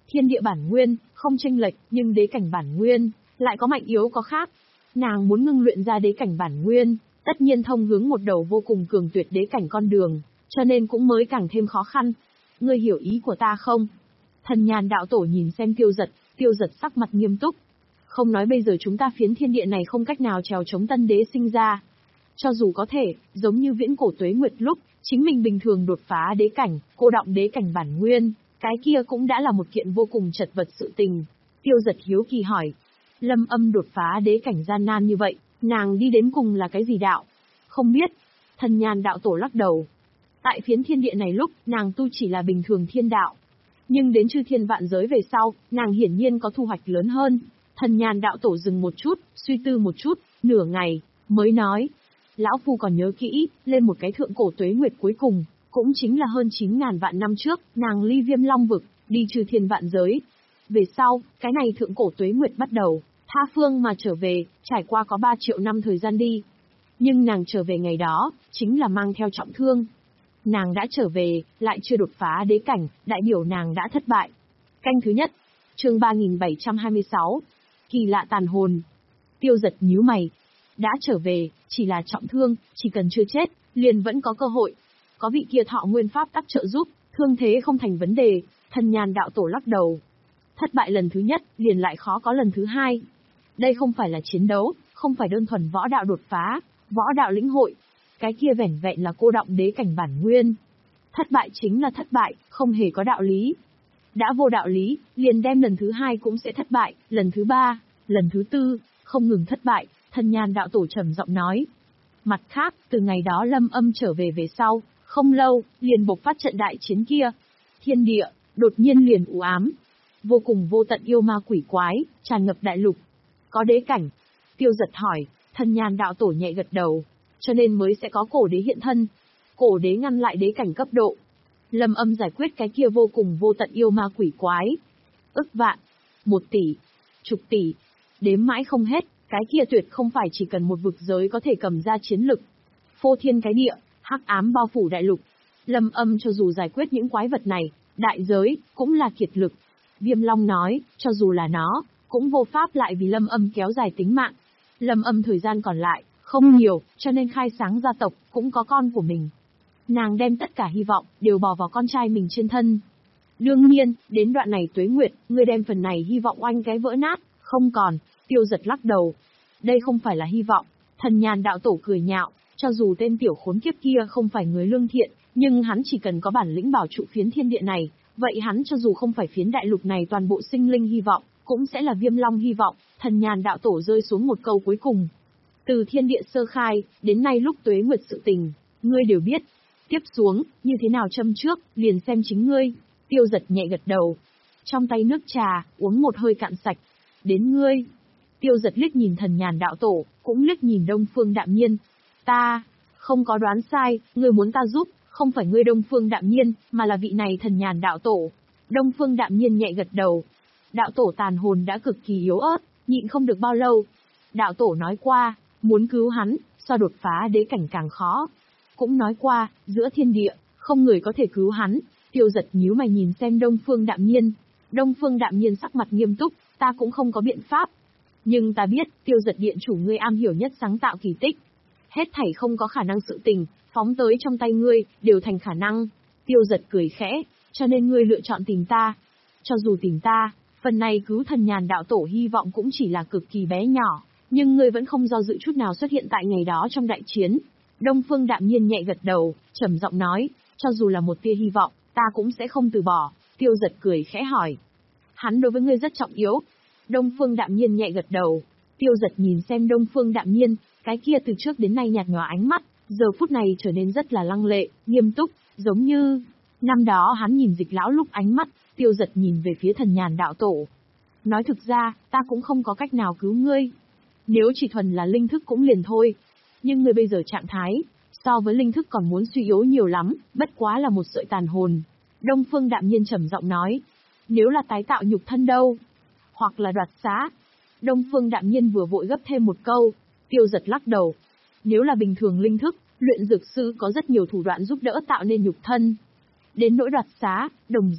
Thiên địa bản nguyên, không chênh lệch, nhưng đế cảnh bản nguyên, lại có mạnh yếu có khác. Nàng muốn ngưng luyện ra đế cảnh bản nguyên, tất nhiên thông hướng một đầu vô cùng cường tuyệt đế cảnh con đường, cho nên cũng mới càng thêm khó khăn. Ngươi hiểu ý của ta không? Thần nhàn đạo tổ nhìn xem Tiêu Giật, Tiêu Giật sắc mặt nghiêm túc. Không nói bây giờ chúng ta phiến thiên địa này không cách nào trèo chống tân đế sinh ra. Cho dù có thể, giống như viễn cổ tuế nguyệt lúc, chính mình bình thường đột phá đế cảnh, cô đọng đế cảnh bản nguyên, cái kia cũng đã là một kiện vô cùng chật vật sự tình. Tiêu Giật hiếu kỳ hỏi. Lâm Âm đột phá đế cảnh gian nan như vậy, nàng đi đến cùng là cái gì đạo? Không biết. Thần nhàn đạo tổ lắc đầu. Tại phiến thiên địa này lúc, nàng tu chỉ là bình thường thiên đạo. Nhưng đến chư thiên vạn giới về sau, nàng hiển nhiên có thu hoạch lớn hơn. Thần nhàn đạo tổ dừng một chút, suy tư một chút, nửa ngày, mới nói. Lão Phu còn nhớ kỹ, lên một cái thượng cổ tuế nguyệt cuối cùng, cũng chính là hơn chín ngàn vạn năm trước, nàng ly viêm long vực, đi trừ thiên vạn giới. Về sau, cái này thượng cổ tuế nguyệt bắt đầu, tha phương mà trở về, trải qua có ba triệu năm thời gian đi. Nhưng nàng trở về ngày đó, chính là mang theo trọng thương. Nàng đã trở về, lại chưa đột phá đế cảnh, đại biểu nàng đã thất bại. Canh thứ nhất, chương ba nghìn bảy trăm hai mươi sáu, kỳ lạ tàn hồn. Tiêu Giật nhíu mày. Đã trở về, chỉ là trọng thương, chỉ cần chưa chết, liền vẫn có cơ hội. Có vị kia thọ nguyên pháp tắc trợ giúp, thương thế không thành vấn đề. Thần nhàn đạo tổ lắc đầu. Thất bại lần thứ nhất, liền lại khó có lần thứ hai. Đây không phải là chiến đấu, không phải đơn thuần võ đạo đột phá, võ đạo lĩnh hội. Cái kia vẻn vẹn là cô đọng đế cảnh bản nguyên. Thất bại chính là thất bại, không hề có đạo lý. Đã vô đạo lý, liền đem lần thứ hai cũng sẽ thất bại, lần thứ ba, lần thứ tư, không ngừng thất bại. Thần nhàn đạo tổ trầm giọng nói. Mặt khác, từ ngày đó Lâm Âm trở về về sau, không lâu, liền bộc phát trận đại chiến kia. Thiên địa, đột nhiên liền u ám. Vô cùng vô tận yêu ma quỷ quái, tràn ngập đại lục. Có đế cảnh. Tiêu Giật hỏi, thần nhàn đạo tổ nhẹ gật đầu. Cho nên mới sẽ có cổ đế hiện thân. Cổ đế ngăn lại đế cảnh cấp độ. Lâm Âm giải quyết cái kia vô cùng vô tận yêu ma quỷ quái. Ức vạn, một tỷ, chục tỷ, đếm mãi không hết. Cái kia tuyệt không phải chỉ cần một vực giới có thể cầm ra chiến lực. Phô thiên cái địa, hắc ám bao phủ đại lục. Lâm Âm cho dù giải quyết những quái vật này, đại giới, cũng là kiệt lực. Viêm Long nói, cho dù là nó, cũng vô pháp lại vì Lâm Âm kéo dài tính mạng. Lâm Âm thời gian còn lại, không nhiều, cho nên khai sáng gia tộc, cũng có con của mình. Nàng đem tất cả hy vọng, đều bỏ vào con trai mình trên thân. Đương nhiên, đến đoạn này tuế nguyệt, ngươi đem phần này hy vọng oanh cái vỡ nát, không còn. Tiêu Giật lắc đầu. Đây không phải là hy vọng. Thần nhàn đạo tổ cười nhạo, cho dù tên tiểu khốn kiếp kia không phải người lương thiện, nhưng hắn chỉ cần có bản lĩnh bảo trụ phiến thiên địa này, vậy hắn cho dù không phải phiến đại lục này toàn bộ sinh linh hy vọng, cũng sẽ là Viêm Long hy vọng. Thần nhàn đạo tổ rơi xuống một câu cuối cùng. Từ thiên địa sơ khai, đến nay lúc tuế nguyệt sự tình, ngươi đều biết. Tiếp xuống, như thế nào châm trước, liền xem chính ngươi. Tiêu Giật nhẹ gật đầu. Trong tay nước trà, uống một hơi cạn sạch. Đến ngươi. Tiêu Giật liếc nhìn thần nhàn đạo tổ, cũng liếc nhìn Đông Phương Đạm Nhiên. Ta, không có đoán sai, ngươi muốn ta giúp, không phải ngươi Đông Phương Đạm Nhiên, mà là vị này thần nhàn đạo tổ. Đông Phương Đạm Nhiên nhẹ gật đầu. Đạo tổ tàn hồn đã cực kỳ yếu ớt, nhịn không được bao lâu. Đạo tổ nói qua, muốn cứu hắn, so đột phá đế cảnh càng khó. Cũng nói qua, giữa thiên địa, không người có thể cứu hắn. Tiêu Giật nhíu mày nhìn xem Đông Phương Đạm Nhiên. Đông Phương Đạm Nhiên sắc mặt nghiêm túc, ta cũng không có biện pháp. Nhưng ta biết, Tiêu Giật điện chủ ngươi am hiểu nhất sáng tạo kỳ tích. Hết thảy không có khả năng sự tình, phóng tới trong tay ngươi, đều thành khả năng. Tiêu Giật cười khẽ, cho nên ngươi lựa chọn tìm ta. Cho dù tìm ta, phần này cứu thần nhàn đạo tổ hy vọng cũng chỉ là cực kỳ bé nhỏ, nhưng ngươi vẫn không do dự chút nào xuất hiện tại ngày đó trong đại chiến. Đông Phương Đạm Nhiên nhẹ gật đầu, trầm giọng nói, cho dù là một tia hy vọng, ta cũng sẽ không từ bỏ. Tiêu Giật cười khẽ hỏi, hắn đối với ngươi rất trọng yếu. Đông Phương Đạm Nhiên nhẹ gật đầu. Tiêu Giật nhìn xem Đông Phương Đạm Nhiên, cái kia từ trước đến nay nhạt nhòa ánh mắt, giờ phút này trở nên rất là lăng lệ, nghiêm túc, giống như năm đó hắn nhìn Dịch lão lúc ánh mắt. Tiêu Giật nhìn về phía thần nhàn đạo tổ. Nói thực ra, ta cũng không có cách nào cứu ngươi. Nếu chỉ thuần là linh thức cũng liền thôi. Nhưng ngươi bây giờ trạng thái, so với linh thức còn muốn suy yếu nhiều lắm, bất quá là một sợi tàn hồn. Đông Phương Đạm Nhiên trầm giọng nói. Nếu là tái tạo nhục thân đâu? Hoặc là đoạt xá? Đông Phương Đạm Nhiên vừa vội gấp thêm một câu. Tiêu Giật lắc đầu. Nếu là bình thường linh thức, luyện dược sư có rất nhiều thủ đoạn giúp đỡ tạo nên nhục thân. Đến nỗi đoạt xá, đồng dạng,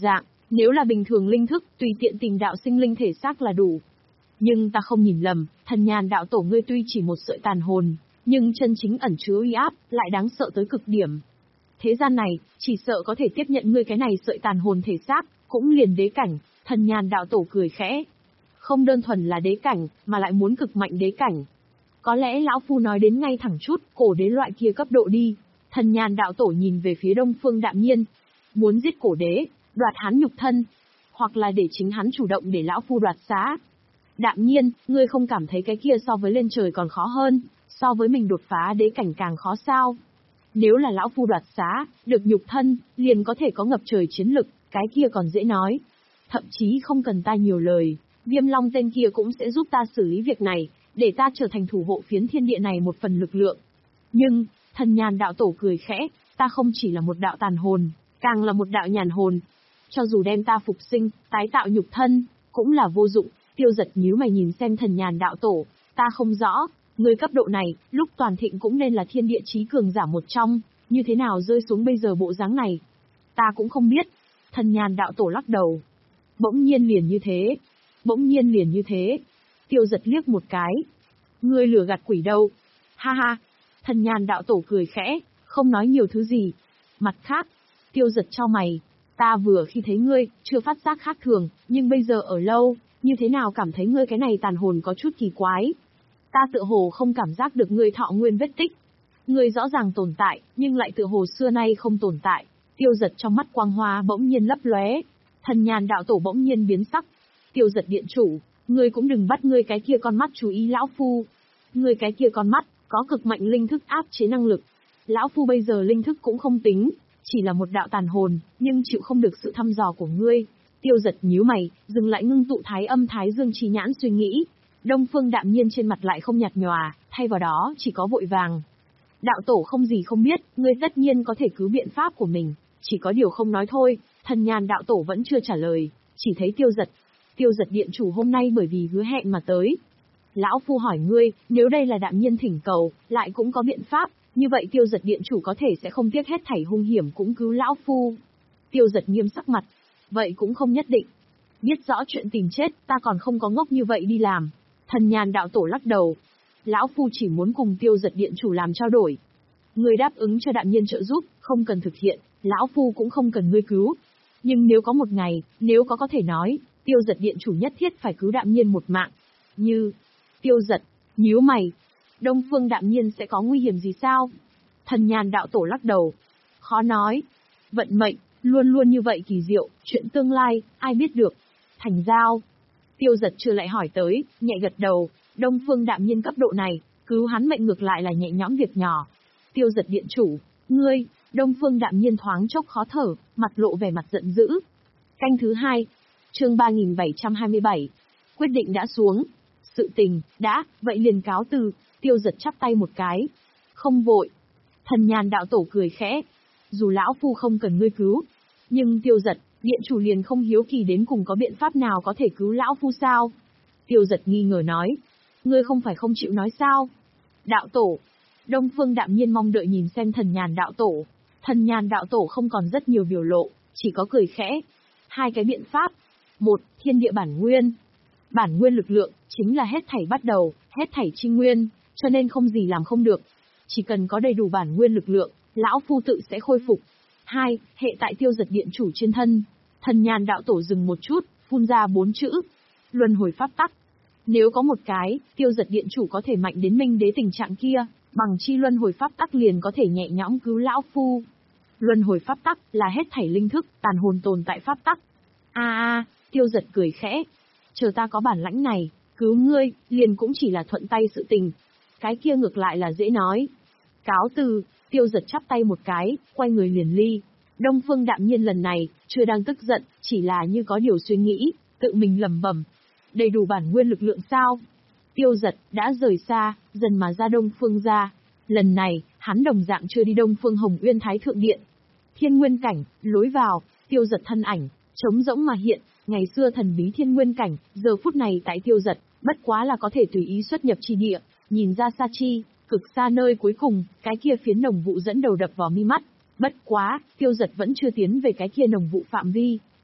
Nếu là bình thường linh thức, tùy tiện tìm đạo sinh linh thể xác là đủ. Nhưng ta không nhìn lầm, thần nhàn đạo tổ ngươi tuy chỉ một sợi tàn hồn, nhưng chân chính ẩn chứa uy áp, lại đáng sợ tới cực điểm. Thế gian này, chỉ sợ có thể tiếp nhận ngươi cái này sợi tàn hồn thể xác, cũng liền đế cảnh. Thần nhàn đạo tổ cười khẽ. Không đơn thuần là đế cảnh, mà lại muốn cực mạnh đế cảnh. Có lẽ lão phu nói đến ngay thẳng chút, cổ đế loại kia cấp độ đi. Thần nhàn đạo tổ nhìn về phía Đông Phương Đạm Nhiên. Muốn giết cổ đế, đoạt hắn nhục thân, hoặc là để chính hắn chủ động để lão phu đoạt xá. Đạm Nhiên, ngươi không cảm thấy cái kia so với lên trời còn khó hơn, so với mình đột phá đế cảnh càng khó sao? Nếu là lão phu đoạt xá, được nhục thân, liền có thể có ngập trời chiến lực, cái kia còn dễ nói. Thậm chí không cần ta nhiều lời, Viêm Long tên kia cũng sẽ giúp ta xử lý việc này, để ta trở thành thủ hộ phiến thiên địa này một phần lực lượng. Nhưng, thần nhàn đạo tổ cười khẽ, ta không chỉ là một đạo tàn hồn, càng là một đạo nhàn hồn. Cho dù đem ta phục sinh, tái tạo nhục thân, cũng là vô dụng. Tiêu Giật nhíu mày nhìn xem thần nhàn đạo tổ, ta không rõ, người cấp độ này, lúc toàn thịnh cũng nên là thiên địa chí cường giả một trong, như thế nào rơi xuống bây giờ bộ dáng này? Ta cũng không biết. Thần nhàn đạo tổ lắc đầu. Bỗng nhiên liền như thế. Bỗng nhiên liền như thế. Tiêu Giật liếc một cái. Ngươi lừa gạt quỷ đâu? Ha ha. Thần nhàn đạo tổ cười khẽ, không nói nhiều thứ gì. Mặt khác, Tiêu Giật cho mày. Ta vừa khi thấy ngươi, chưa phát giác khác thường, nhưng bây giờ ở lâu, như thế nào cảm thấy ngươi cái này tàn hồn có chút kỳ quái. Ta tựa hồ không cảm giác được ngươi thọ nguyên vết tích. Ngươi rõ ràng tồn tại, nhưng lại tựa hồ xưa nay không tồn tại. Tiêu Giật trong mắt quang hoa bỗng nhiên lấp lóe. Thần nhàn đạo tổ bỗng nhiên biến sắc. Tiêu Giật điện chủ, ngươi cũng đừng bắt ngươi cái kia con mắt chú ý lão phu. Ngươi cái kia con mắt, có cực mạnh linh thức áp chế năng lực. Lão phu bây giờ linh thức cũng không tính, chỉ là một đạo tàn hồn, nhưng chịu không được sự thăm dò của ngươi. Tiêu Giật nhíu mày, dừng lại ngưng tụ thái âm thái dương chi nhãn suy nghĩ. Đông Phương Đạm Nhiên trên mặt lại không nhạt nhòa, thay vào đó chỉ có vội vàng. Đạo tổ không gì không biết, ngươi tất nhiên có thể cứu biện pháp của mình, chỉ có điều không nói thôi. Thần nhàn đạo tổ vẫn chưa trả lời, chỉ thấy Tiêu Giật. Tiêu Giật điện chủ hôm nay bởi vì hứa hẹn mà tới. Lão phu hỏi ngươi, nếu đây là Đạm Nhiên thỉnh cầu, lại cũng có biện pháp, như vậy Tiêu Giật điện chủ có thể sẽ không tiếc hết thảy hung hiểm cũng cứu lão phu. Tiêu Giật nghiêm sắc mặt. Vậy cũng không nhất định. Biết rõ chuyện tìm chết, ta còn không có ngốc như vậy đi làm. Thần nhàn đạo tổ lắc đầu. Lão phu chỉ muốn cùng Tiêu Giật điện chủ làm trao đổi. Ngươi đáp ứng cho Đạm Nhiên trợ giúp, không cần thực hiện, lão phu cũng không cần ngươi cứu. Nhưng nếu có một ngày, nếu có có thể nói, Tiêu Giật điện chủ nhất thiết phải cứu Đạm Nhiên một mạng. Như, Tiêu Giật, nhíu mày. Đông Phương Đạm Nhiên sẽ có nguy hiểm gì sao? Thần nhàn đạo tổ lắc đầu. Khó nói. Vận mệnh, luôn luôn như vậy kỳ diệu, chuyện tương lai, ai biết được. Thành giao. Tiêu Giật chưa lại hỏi tới, nhẹ gật đầu. Đông Phương Đạm Nhiên cấp độ này, cứu hắn mệnh ngược lại là nhẹ nhõm việc nhỏ. Tiêu Giật điện chủ, ngươi, Đông Phương Đạm Nhiên thoáng chốc khó thở, mặt lộ vẻ mặt giận dữ. Canh thứ hai, chương ba nghìn bảy trăm hai mươi bảy. Quyết định đã xuống. Sự tình, đã, vậy liền cáo từ. Tiêu Giật chắp tay một cái. Không vội. Thần nhàn đạo tổ cười khẽ. Dù lão phu không cần ngươi cứu, nhưng Tiêu Giật, điện chủ liền không hiếu kỳ đến cùng có biện pháp nào có thể cứu lão phu sao? Tiêu Giật nghi ngờ nói. Ngươi không phải không chịu nói sao? Đạo tổ. Đông Phương Đạm Nhiên mong đợi nhìn xem thần nhàn đạo tổ. Thần nhàn đạo tổ không còn rất nhiều biểu lộ, chỉ có cười khẽ. Hai cái biện pháp. Một, thiên địa bản nguyên. Bản nguyên lực lượng, chính là hết thảy bắt đầu, hết thảy chi nguyên, cho nên không gì làm không được. Chỉ cần có đầy đủ bản nguyên lực lượng, lão phu tự sẽ khôi phục. Hai, hệ tại Tiêu Giật điện chủ trên thân. Thần nhàn đạo tổ dừng một chút, phun ra bốn chữ. Luân hồi pháp tắc. Nếu có một cái, Tiêu Giật điện chủ có thể mạnh đến minh đế tình trạng kia, bằng chi luân hồi pháp tắc liền có thể nhẹ nhõm cứu lão phu. Luân hồi pháp tắc là hết thảy linh thức, tàn hồn tồn tại pháp tắc. A a, Tiêu Giật cười khẽ. Chờ ta có bản lãnh này, cứu ngươi, liền cũng chỉ là thuận tay sự tình. Cái kia ngược lại là dễ nói. Cáo từ, Tiêu Giật chắp tay một cái, quay người liền ly. Đông Phương Đạm Nhiên lần này, chưa đang tức giận, chỉ là như có điều suy nghĩ, tự mình lẩm bẩm. Đầy đủ bản nguyên lực lượng sao? Tiêu Giật đã rời xa, dần mà ra Đông Phương ra. Lần này, hắn đồng dạng chưa đi Đông Phương Hồng Uyên Thái Thượng Điện. Thiên Nguyên Cảnh, lối vào, Tiêu Giật thân ảnh, trống rỗng mà hiện. Ngày xưa thần bí Thiên Nguyên Cảnh, giờ phút này tại Tiêu Giật, bất quá là có thể tùy ý xuất nhập chi địa, nhìn ra xa chi, cực xa nơi cuối cùng, cái kia phiến nồng vụ dẫn đầu đập vào mi mắt. Bất quá, Tiêu Giật vẫn chưa tiến về cái kia nồng vụ phạm vi.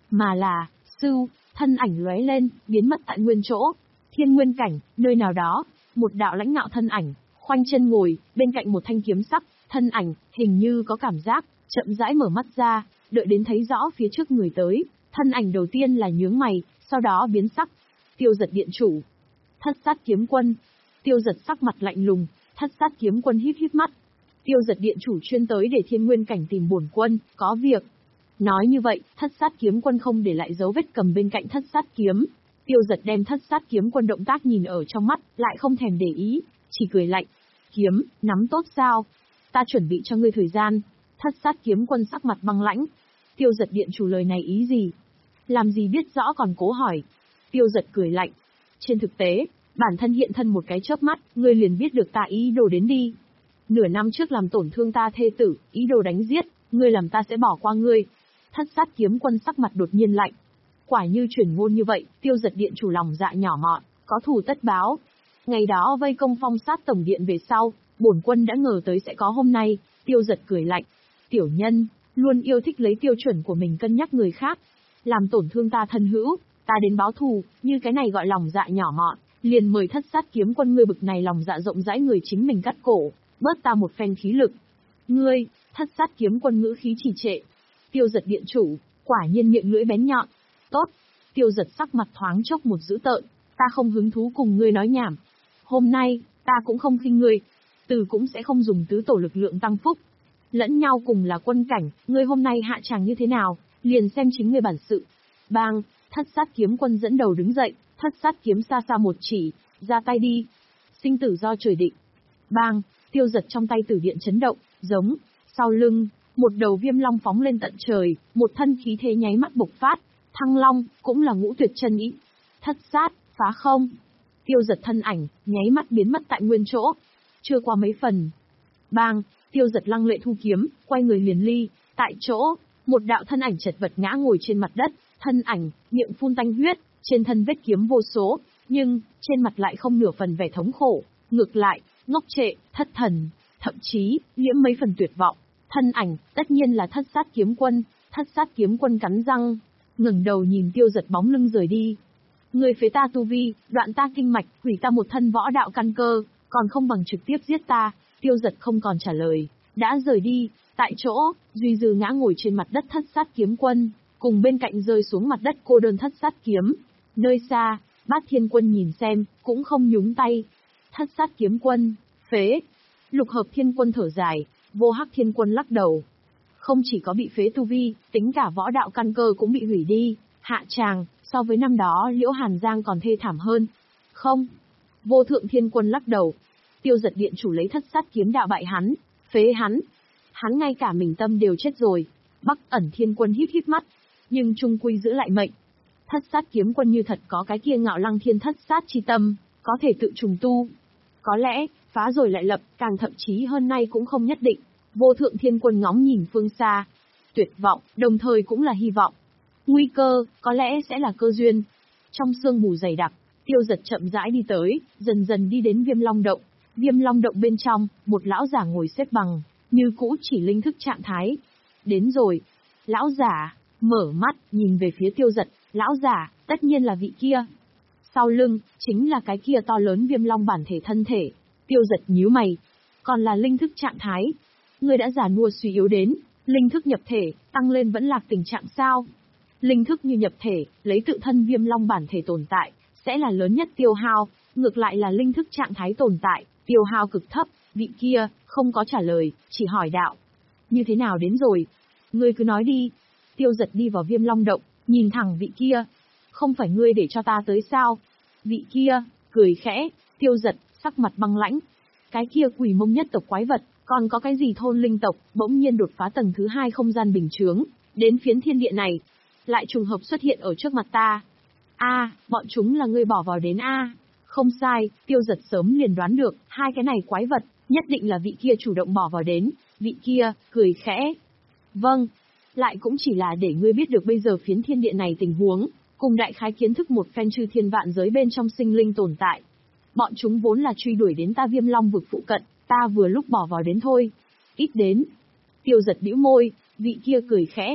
mà là, sưu, thân ảnh lóe lên, biến mất tại nguyên chỗ. Thiên nguyên cảnh, nơi nào đó, một đạo lãnh ngạo thân ảnh, khoanh chân ngồi, bên cạnh một thanh kiếm sắc, thân ảnh, hình như có cảm giác, chậm rãi mở mắt ra, đợi đến thấy rõ phía trước người tới, thân ảnh đầu tiên là nhướng mày, sau đó biến sắc. Tiêu Giật điện chủ. Thất sát kiếm quân. Tiêu Giật sắc mặt lạnh lùng, thất sát kiếm quân híp híp mắt. Tiêu Giật điện chủ chuyên tới để thiên nguyên cảnh tìm bổn quân, có việc. Nói như vậy, thất sát kiếm quân không để lại dấu vết cầm bên cạnh thất sát kiếm. Tiêu Giật đem thất sát kiếm quân động tác nhìn ở trong mắt, lại không thèm để ý, chỉ cười lạnh. Kiếm, nắm tốt sao? Ta chuẩn bị cho ngươi thời gian. Thất sát kiếm quân sắc mặt băng lãnh. Tiêu Giật điện chủ lời này ý gì? Làm gì biết rõ còn cố hỏi. Tiêu Giật cười lạnh. Trên thực tế, bản thân hiện thân một cái chớp mắt, ngươi liền biết được ta ý đồ đến đi. Nửa năm trước làm tổn thương ta thê tử, ý đồ đánh giết, ngươi làm ta sẽ bỏ qua ngươi. Thất sát kiếm quân sắc mặt đột nhiên lạnh. Quả như truyền ngôn như vậy, Tiêu Giật điện chủ lòng dạ nhỏ mọn, có thù tất báo. Ngày đó vây công phong sát tổng điện về sau, bổn quân đã ngờ tới sẽ có hôm nay. Tiêu Giật cười lạnh. Tiểu nhân, luôn yêu thích lấy tiêu chuẩn của mình cân nhắc người khác. Làm tổn thương ta thân hữu, ta đến báo thù, như cái này gọi lòng dạ nhỏ mọn, liền mời thất sát kiếm quân ngươi bực này lòng dạ rộng rãi người chính mình cắt cổ, bớt ta một phen khí lực. Ngươi, thất sát kiếm quân ngữ khí trì trệ. Tiêu Giật điện chủ, quả nhiên miệng lưỡi bén nhọn. Tốt. Tiêu Giật sắc mặt thoáng chốc một dữ tợn, ta không hứng thú cùng ngươi nói nhảm. Hôm nay, ta cũng không khinh ngươi, từ cũng sẽ không dùng tứ tổ lực lượng tăng phúc. Lẫn nhau cùng là quân cảnh, ngươi hôm nay hạ tràng như thế nào, liền xem chính ngươi bản sự. Bang, thất sát kiếm quân dẫn đầu đứng dậy, thất sát kiếm xa xa một chỉ, ra tay đi. Sinh tử do trời định. Bang, Tiêu Giật trong tay tử điện chấn động, giống, sau lưng, một đầu viêm long phóng lên tận trời, một thân khí thế nháy mắt bộc phát, thăng long, cũng là ngũ tuyệt chân ý. Thất sát, phá không. Tiêu Giật thân ảnh, nháy mắt biến mất tại nguyên chỗ. Chưa qua mấy phần. Bang, Tiêu Giật lăng lệ thu kiếm, quay người liền ly, tại chỗ, một đạo thân ảnh chật vật ngã ngồi trên mặt đất, thân ảnh, miệng phun tanh huyết, trên thân vết kiếm vô số, nhưng, trên mặt lại không nửa phần vẻ thống khổ, ngược lại, ngốc trệ, thất thần, thậm chí, liễm mấy phần tuyệt vọng. Thân ảnh, tất nhiên là thất sát kiếm quân, thất sát kiếm quân cắn răng, ngẩng đầu nhìn Tiêu Giật bóng lưng rời đi. Người phế ta tu vi, đoạn ta kinh mạch, hủy ta một thân võ đạo căn cơ, còn không bằng trực tiếp giết ta. Tiêu Giật không còn trả lời, đã rời đi. Tại chỗ, Duy Dư ngã ngồi trên mặt đất thất sát kiếm quân, cùng bên cạnh rơi xuống mặt đất cô đơn thất sát kiếm. Nơi xa, Bát Thiên Quân nhìn xem, cũng không nhúng tay. Thất sát kiếm quân, phế. Lục Hợp Thiên Quân thở dài, Vô Hắc Thiên Quân lắc đầu. Không chỉ có bị phế tu vi, tính cả võ đạo căn cơ cũng bị hủy đi. Hạ tràng, so với năm đó Liễu Hàn Giang còn thê thảm hơn. Không. Vô Thượng Thiên Quân lắc đầu. Tiêu Giật điện chủ lấy thất sát kiếm đạo bại hắn, phế hắn. Hắn ngay cả mình tâm đều chết rồi. Bắc Ẩn Thiên Quân híp híp mắt, nhưng trung quy giữ lại mệnh. Thất sát kiếm quân như thật có cái kia ngạo lăng thiên thất sát chi tâm, có thể tự trùng tu. Có lẽ, phá rồi lại lập, càng thậm chí hơn nay cũng không nhất định. Vô Thượng Thiên Quân ngóng nhìn phương xa. Tuyệt vọng, đồng thời cũng là hy vọng. Nguy cơ, có lẽ sẽ là cơ duyên. Trong sương mù dày đặc, Tiêu Giật chậm rãi đi tới, dần dần đi đến Viêm Long Động. Viêm Long Động bên trong, một lão giả ngồi xếp bằng, như cũ chỉ linh thức trạng thái. Đến rồi. Lão giả, mở mắt, nhìn về phía Tiêu Giật, lão giả, tất nhiên là vị kia. Sau lưng, chính là cái kia to lớn viêm long bản thể thân thể. Tiêu Giật nhíu mày. Còn là linh thức trạng thái. Ngươi đã già nua suy yếu đến, linh thức nhập thể, tăng lên vẫn lạc tình trạng sao? Linh thức như nhập thể, lấy tự thân viêm long bản thể tồn tại, sẽ là lớn nhất tiêu hao, ngược lại là linh thức trạng thái tồn tại, tiêu hao cực thấp. Vị kia, không có trả lời, chỉ hỏi đạo. Như thế nào đến rồi? Ngươi cứ nói đi. Tiêu Giật đi vào Viêm Long Động, nhìn thẳng vị kia. Không phải ngươi để cho ta tới sao? Vị kia, cười khẽ, Tiêu Giật, sắc mặt băng lãnh. Cái kia quỷ mông nhất tộc quái vật, còn có cái gì thôn linh tộc, bỗng nhiên đột phá tầng thứ hai không gian bình chướng, đến phiến thiên địa này, lại trùng hợp xuất hiện ở trước mặt ta. A, à, bọn chúng là ngươi bỏ vào đến A. À. Không sai, Tiêu Giật sớm liền đoán được, hai cái này quái vật, nhất định là vị kia chủ động bỏ vào đến, vị kia, cười khẽ. Vâng, lại cũng chỉ là để ngươi biết được bây giờ phiến thiên địa này tình huống, cùng đại khái kiến thức một phen chư thiên vạn giới bên trong sinh linh tồn tại. Bọn chúng vốn là truy đuổi đến ta Viêm Long vực phụ cận, ta vừa lúc bỏ vào đến thôi. Ít đến. Tiêu Giật bĩu môi, vị kia cười khẽ.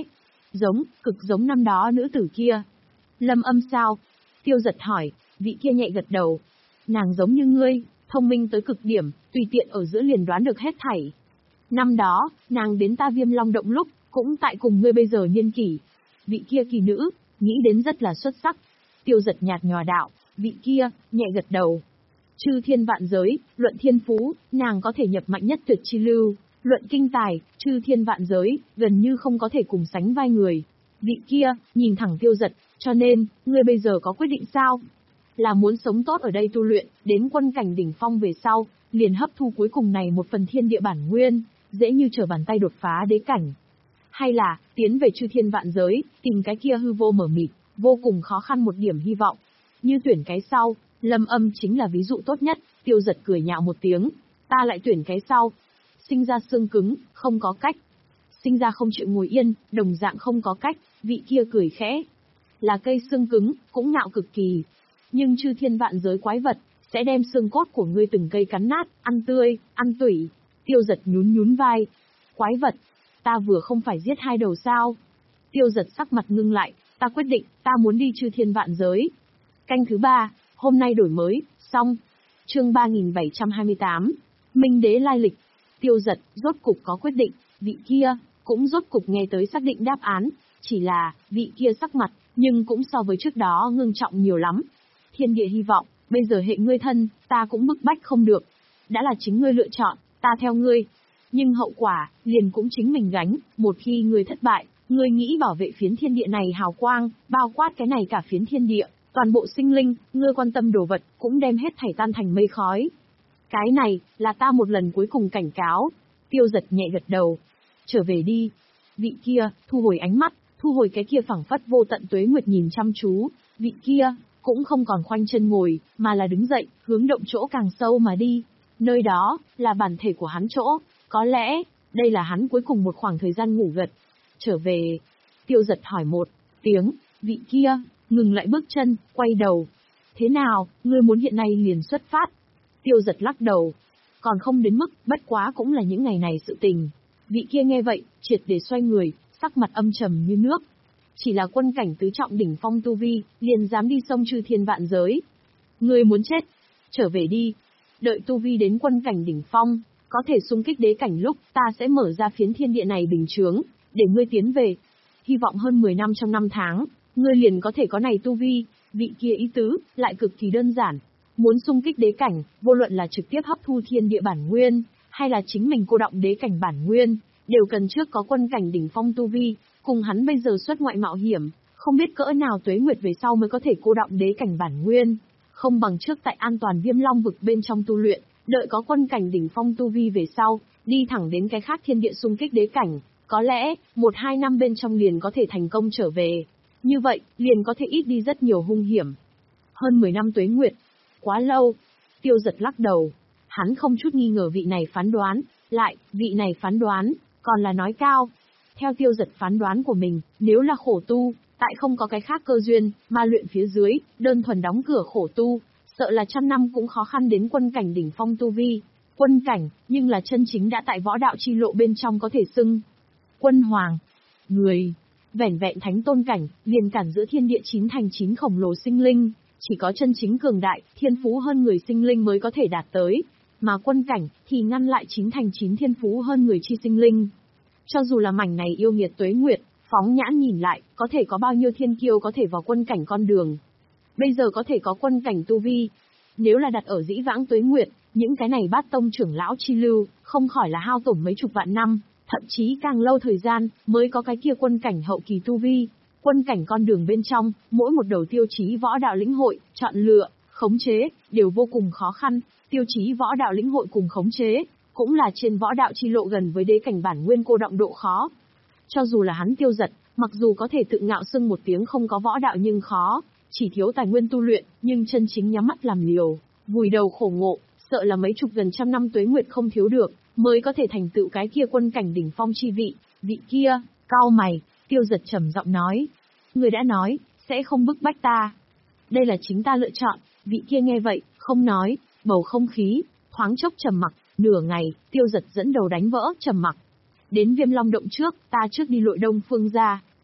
Giống, cực giống năm đó nữ tử kia. Lâm Âm sao? Tiêu Giật hỏi, vị kia nhẹ gật đầu. Nàng giống như ngươi, thông minh tới cực điểm, tùy tiện ở giữa liền đoán được hết thảy. Năm đó, nàng đến ta Viêm Long Động lúc, cũng tại cùng ngươi bây giờ niên kỷ. Vị kia kỳ nữ, nghĩ đến rất là xuất sắc. Tiêu Giật nhạt nhòa đạo, vị kia, nhẹ gật đầu. Chư thiên vạn giới, luận thiên phú, nàng có thể nhập mạnh nhất tuyệt chi lưu. Luận kinh tài, chư thiên vạn giới, gần như không có thể cùng sánh vai người. Vị kia, nhìn thẳng Tiêu Giật, cho nên, ngươi bây giờ có quyết định sao? Là muốn sống tốt ở đây tu luyện, đến quân cảnh đỉnh phong về sau, liền hấp thu cuối cùng này một phần thiên địa bản nguyên, dễ như trở bàn tay đột phá đế cảnh. Hay là, tiến về chư thiên vạn giới, tìm cái kia hư vô mở mịt, vô cùng khó khăn một điểm hy vọng. Như tuyển cái sau, Lâm Âm chính là ví dụ tốt nhất. Tiêu Giật cười nhạo một tiếng, ta lại tuyển cái sau. Sinh ra xương cứng, không có cách. Sinh ra không chịu ngồi yên, đồng dạng không có cách. Vị kia cười khẽ. Là cây xương cứng, cũng ngạo cực kỳ. Nhưng chư thiên vạn giới quái vật, sẽ đem xương cốt của ngươi từng cây cắn nát, ăn tươi, ăn tủy. Tiêu Giật nhún nhún vai. Quái vật, ta vừa không phải giết hai đầu sao? Tiêu Giật sắc mặt ngưng lại, ta quyết định, ta muốn đi chư thiên vạn giới. Canh thứ ba, hôm nay đổi mới, xong. Chương ba nghìn bảy trăm hai mươi tám, Minh Đế lai lịch. Tiêu Giật, rốt cục có quyết định, vị kia, cũng rốt cục nghe tới xác định đáp án. Chỉ là, vị kia sắc mặt, nhưng cũng so với trước đó ngưng trọng nhiều lắm. Thiên địa hy vọng, bây giờ hệ ngươi thân, ta cũng bức bách không được. Đã là chính ngươi lựa chọn, ta theo ngươi. Nhưng hậu quả, liền cũng chính mình gánh, một khi ngươi thất bại, ngươi nghĩ bảo vệ phiến thiên địa này hào quang, bao quát cái này cả phiến thiên địa, toàn bộ sinh linh, ngươi quan tâm đồ vật, cũng đem hết thảy tan thành mây khói. Cái này, là ta một lần cuối cùng cảnh cáo. Tiêu Giật nhẹ gật đầu. Trở về đi. Vị kia, thu hồi ánh mắt, thu hồi cái kia phẳng phất vô tận tuế nguyệt nhìn chăm chú. Vị kia, cũng không còn khoanh chân ngồi, mà là đứng dậy, hướng động chỗ càng sâu mà đi. Nơi đó, là bản thể của hắn chỗ. Có lẽ, đây là hắn cuối cùng một khoảng thời gian ngủ gật. Trở về. Tiêu Giật hỏi một tiếng, vị kia, ngừng lại bước chân, quay đầu. Thế nào, ngươi muốn hiện nay liền xuất phát? Tiêu Giật lắc đầu. Còn không đến mức, bất quá cũng là những ngày này sự tình. Vị kia nghe vậy, triệt để xoay người, sắc mặt âm trầm như nước. Chỉ là quân cảnh tứ trọng đỉnh phong tu vi, liền dám đi sông chư thiên vạn giới. Ngươi muốn chết? Trở về đi. Đợi tu vi đến quân cảnh đỉnh phong, có thể xung kích đế cảnh lúc, ta sẽ mở ra phiến thiên địa này bình chướng, để ngươi tiến về. Hy vọng hơn mười năm trong năm tháng, ngươi liền có thể có này tu vi. Vị kia ý tứ, lại cực kỳ đơn giản. Muốn xung kích đế cảnh, vô luận là trực tiếp hấp thu thiên địa bản nguyên, hay là chính mình cô động đế cảnh bản nguyên, đều cần trước có quân cảnh đỉnh phong tu vi, cùng hắn bây giờ xuất ngoại mạo hiểm, không biết cỡ nào tuế nguyệt về sau mới có thể cô động đế cảnh bản nguyên, không bằng trước tại an toàn Viêm Long vực bên trong tu luyện, đợi có quân cảnh đỉnh phong tu vi về sau, đi thẳng đến cái khác thiên địa xung kích đế cảnh, có lẽ, một hai năm bên trong liền có thể thành công trở về. Như vậy, liền có thể ít đi rất nhiều hung hiểm. Hơn mười năm tuế nguyệt, quá lâu. Tiêu Giật lắc đầu. Hắn không chút nghi ngờ vị này phán đoán, lại, vị này phán đoán, còn là nói cao. Theo Tiêu Giật phán đoán của mình, nếu là khổ tu, tại không có cái khác cơ duyên, mà luyện phía dưới, đơn thuần đóng cửa khổ tu, sợ là trăm năm cũng khó khăn đến quân cảnh đỉnh phong tu vi. Quân cảnh, nhưng là chân chính đã tại võ đạo chi lộ bên trong có thể xưng. Quân hoàng. Người. Vẻn vẹn thánh tôn cảnh, liền cản giữa thiên địa chín thành chín khổng lồ sinh linh. Chỉ có chân chính cường đại, thiên phú hơn người sinh linh mới có thể đạt tới. Mà quân cảnh, thì ngăn lại chín thành chín thiên phú hơn người chi sinh linh. Cho dù là mảnh này yêu nghiệt tuế nguyệt, phóng nhãn nhìn lại, có thể có bao nhiêu thiên kiêu có thể vào quân cảnh con đường. Bây giờ có thể có quân cảnh tu vi. Nếu là đặt ở dĩ vãng tuế nguyệt, những cái này bát tông trưởng lão chi lưu, không khỏi là hao tổn mấy chục vạn năm, thậm chí càng lâu thời gian, mới có cái kia quân cảnh hậu kỳ tu vi. Quân cảnh con đường bên trong, mỗi một đầu tiêu chí võ đạo lĩnh hội, chọn lựa, khống chế, đều vô cùng khó khăn. Tiêu chí võ đạo lĩnh hội cùng khống chế, cũng là trên võ đạo chi lộ gần với đế cảnh bản nguyên cô động độ khó. Cho dù là hắn Tiêu Giật, mặc dù có thể tự ngạo xưng một tiếng không có võ đạo nhưng khó, chỉ thiếu tài nguyên tu luyện, nhưng chân chính nhắm mắt làm liều, vùi đầu khổ ngộ, sợ là mấy chục gần trăm năm tuế nguyệt không thiếu được, mới có thể thành tựu cái kia quân cảnh đỉnh phong chi vị. Vị kia, cau mày, Tiêu Giật trầm giọng nói. Người đã nói, sẽ không bức bách ta. Đây là chính ta lựa chọn. Vị kia nghe vậy, không nói, bầu không khí, thoáng chốc trầm mặc, nửa ngày, Tiêu Giật dẫn đầu đánh vỡ trầm mặc. Đến Viêm Long Động trước, ta trước đi Lội Đông Phương ra,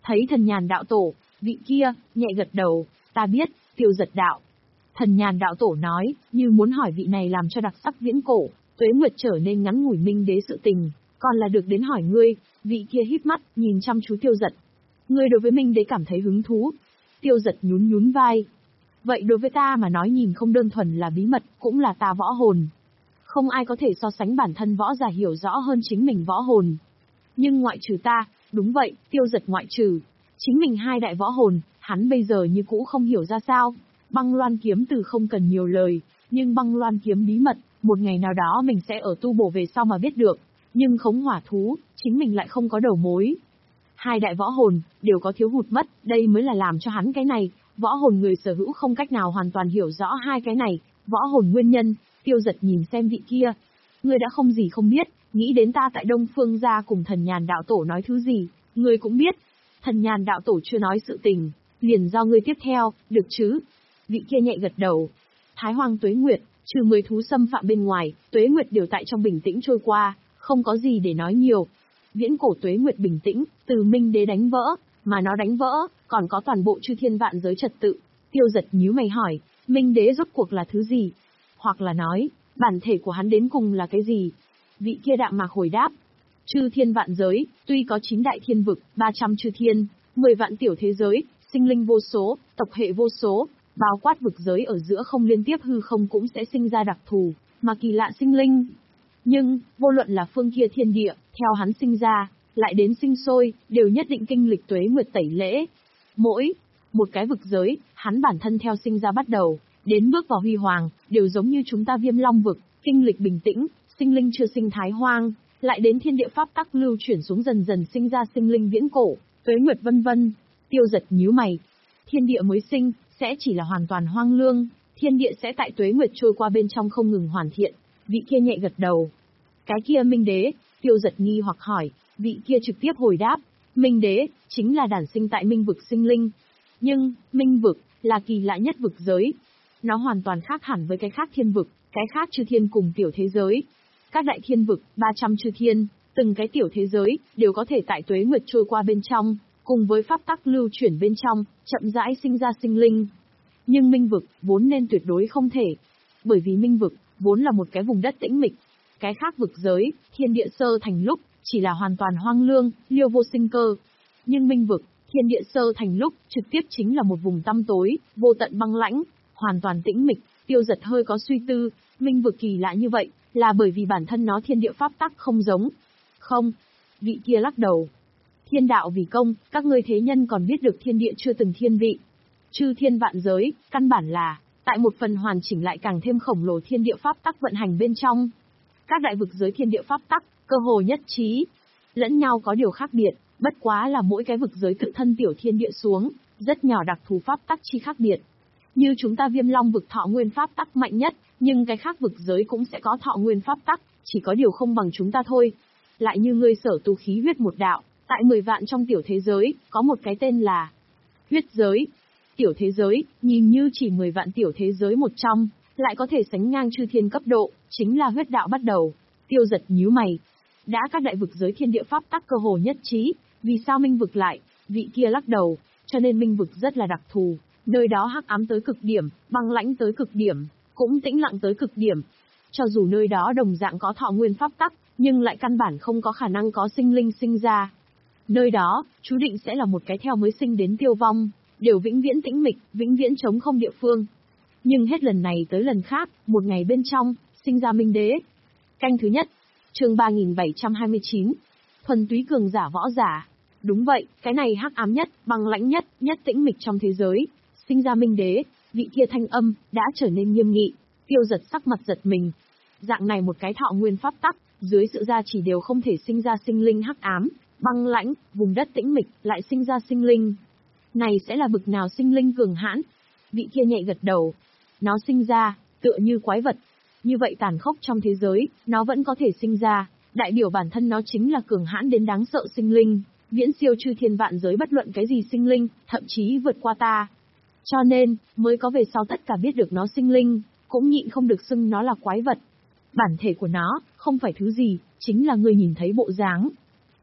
Thấy thần nhàn đạo tổ, vị kia, nhẹ gật đầu, ta biết, Tiêu Giật đạo. Thần nhàn đạo tổ nói, như muốn hỏi vị này làm cho đặc sắc viễn cổ, tuế nguyệt trở nên ngắn ngủi minh đế sự tình, còn là được đến hỏi ngươi. Vị kia híp mắt, nhìn chăm chú Tiêu Giật. Ngươi đối với minh đế cảm thấy hứng thú. Tiêu Giật nhún nhún vai. Vậy đối với ta mà nói nhìn không đơn thuần là bí mật, cũng là ta võ hồn. Không ai có thể so sánh bản thân võ giả hiểu rõ hơn chính mình võ hồn. Nhưng ngoại trừ ta, đúng vậy, Tiêu Giật ngoại trừ. Chính mình hai đại võ hồn, hắn bây giờ như cũ không hiểu ra sao. Băng loan kiếm từ không cần nhiều lời, nhưng băng loan kiếm bí mật, một ngày nào đó mình sẽ ở tu bổ về sau mà biết được. Nhưng khống hỏa thú, chính mình lại không có đầu mối. Hai đại võ hồn, đều có thiếu hụt mất, đây mới là làm cho hắn cái này, võ hồn người sở hữu không cách nào hoàn toàn hiểu rõ hai cái này, võ hồn nguyên nhân. Tiêu Giật nhìn xem vị kia. Ngươi đã không gì không biết, nghĩ đến ta tại Đông Phương gia cùng thần nhàn đạo tổ nói thứ gì, ngươi cũng biết. Thần nhàn đạo tổ chưa nói sự tình, liền do ngươi tiếp theo, được chứ? Vị kia nhẹ gật đầu. Thái Hoang tuế nguyệt, trừ mười thú xâm phạm bên ngoài, tuế nguyệt đều tại trong bình tĩnh trôi qua, không có gì để nói nhiều. Viễn cổ tuế nguyệt bình tĩnh, từ minh đế đánh vỡ, mà nó đánh vỡ, còn có toàn bộ chư thiên vạn giới trật tự. Tiêu Giật nhíu mày hỏi, minh đế rốt cuộc là thứ gì? Hoặc là nói, bản thể của hắn đến cùng là cái gì? Vị kia đạm mạc hồi đáp. Chư thiên vạn giới, tuy có chín đại thiên vực, ba trăm chư thiên, mười vạn tiểu thế giới, sinh linh vô số, tộc hệ vô số, bao quát vực giới ở giữa không liên tiếp hư không cũng sẽ sinh ra đặc thù, mà kỳ lạ sinh linh. Nhưng, vô luận là phương kia thiên địa, theo hắn sinh ra, lại đến sinh sôi, đều nhất định kinh lịch tuế nguyệt tẩy lễ. Mỗi một cái vực giới, hắn bản thân theo sinh ra bắt đầu, đến bước vào huy hoàng, đều giống như chúng ta Viêm Long vực, kinh lịch bình tĩnh, sinh linh chưa sinh thái hoang, lại đến thiên địa pháp tắc lưu chuyển xuống dần dần sinh ra sinh linh viễn cổ, tuế nguyệt vân vân. Tiêu Giật nhíu mày. Thiên địa mới sinh, sẽ chỉ là hoàn toàn hoang lương, thiên địa sẽ tại tuế nguyệt trôi qua bên trong không ngừng hoàn thiện. Vị kia nhẹ gật đầu. Cái kia minh đế, Tiêu Giật nghi hoặc hỏi, vị kia trực tiếp hồi đáp, minh đế, chính là đản sinh tại minh vực sinh linh. Nhưng, minh vực, là kỳ lạ nhất vực giới. Nó hoàn toàn khác hẳn với cái khác thiên vực, cái khác chư thiên cùng tiểu thế giới. Các đại thiên vực, ba trăm chư thiên, từng cái tiểu thế giới, đều có thể tại tuế nguyệt trôi qua bên trong, cùng với pháp tắc lưu chuyển bên trong, chậm rãi sinh ra sinh linh. Nhưng minh vực, vốn nên tuyệt đối không thể. Bởi vì minh vực, vốn là một cái vùng đất tĩnh mịch. Cái khác vực giới, thiên địa sơ thành lúc, chỉ là hoàn toàn hoang lương, liêu vô sinh cơ. Nhưng minh vực, thiên địa sơ thành lúc, trực tiếp chính là một vùng tăm tối, vô tận băng lãnh, hoàn toàn tĩnh mịch. Tiêu Giật hơi có suy tư, minh vực kỳ lạ như vậy, là bởi vì bản thân nó thiên địa pháp tắc không giống. Không, vị kia lắc đầu. Thiên đạo vì công, các ngươi thế nhân còn biết được thiên địa chưa từng thiên vị. Chư thiên vạn giới, căn bản là, tại một phần hoàn chỉnh lại càng thêm khổng lồ thiên địa pháp tắc vận hành bên trong. Các đại vực giới thiên địa pháp tắc, cơ hồ nhất trí, lẫn nhau có điều khác biệt, bất quá là mỗi cái vực giới tự thân tiểu thiên địa xuống, rất nhỏ đặc thù pháp tắc chi khác biệt. Như chúng ta Viêm Long vực thọ nguyên pháp tắc mạnh nhất, nhưng cái khác vực giới cũng sẽ có thọ nguyên pháp tắc, chỉ có điều không bằng chúng ta thôi. Lại như ngươi sở tu khí huyết một đạo, tại mười vạn trong tiểu thế giới, có một cái tên là huyết giới. Tiểu thế giới, nhìn như chỉ mười vạn tiểu thế giới một trong, lại có thể sánh ngang chư thiên cấp độ, chính là huyết đạo bắt đầu. Tiêu Giật nhíu mày. Đã các đại vực giới thiên địa pháp tắc cơ hồ nhất trí, vì sao minh vực lại? Vị kia lắc đầu, cho nên minh vực rất là đặc thù, nơi đó hắc ám tới cực điểm, băng lãnh tới cực điểm, cũng tĩnh lặng tới cực điểm. Cho dù nơi đó đồng dạng có thọ nguyên pháp tắc, nhưng lại căn bản không có khả năng có sinh linh sinh ra. Nơi đó, chú định sẽ là một cái theo mới sinh đến tiêu vong, đều vĩnh viễn tĩnh mịch, vĩnh viễn trống không địa phương. Nhưng hết lần này tới lần khác, một ngày bên trong, sinh ra minh đế. Canh thứ nhất, chương ba nghìn bảy trăm hai mươi chín, thuần túy cường giả võ giả. Đúng vậy, cái này hắc ám nhất, băng lãnh nhất, nhất tĩnh mịch trong thế giới, sinh ra minh đế. Vị kia thanh âm, đã trở nên nghiêm nghị. Tiêu Giật sắc mặt giật mình. Dạng này một cái thọ nguyên pháp tắc, dưới sự gia chỉ đều không thể sinh ra sinh linh hắc ám, băng lãnh, vùng đất tĩnh mịch, lại sinh ra sinh linh. Này sẽ là bực nào sinh linh cường hãn? Vị kia nhẹ gật đầu. Nó sinh ra, tựa như quái vật. Như vậy tàn khốc trong thế giới, nó vẫn có thể sinh ra, đại biểu bản thân nó chính là cường hãn đến đáng sợ sinh linh, viễn siêu chư thiên vạn giới bất luận cái gì sinh linh, thậm chí vượt qua ta. Cho nên, mới có về sau tất cả biết được nó sinh linh, cũng nhịn không được xưng nó là quái vật. Bản thể của nó, không phải thứ gì, chính là người nhìn thấy bộ dáng.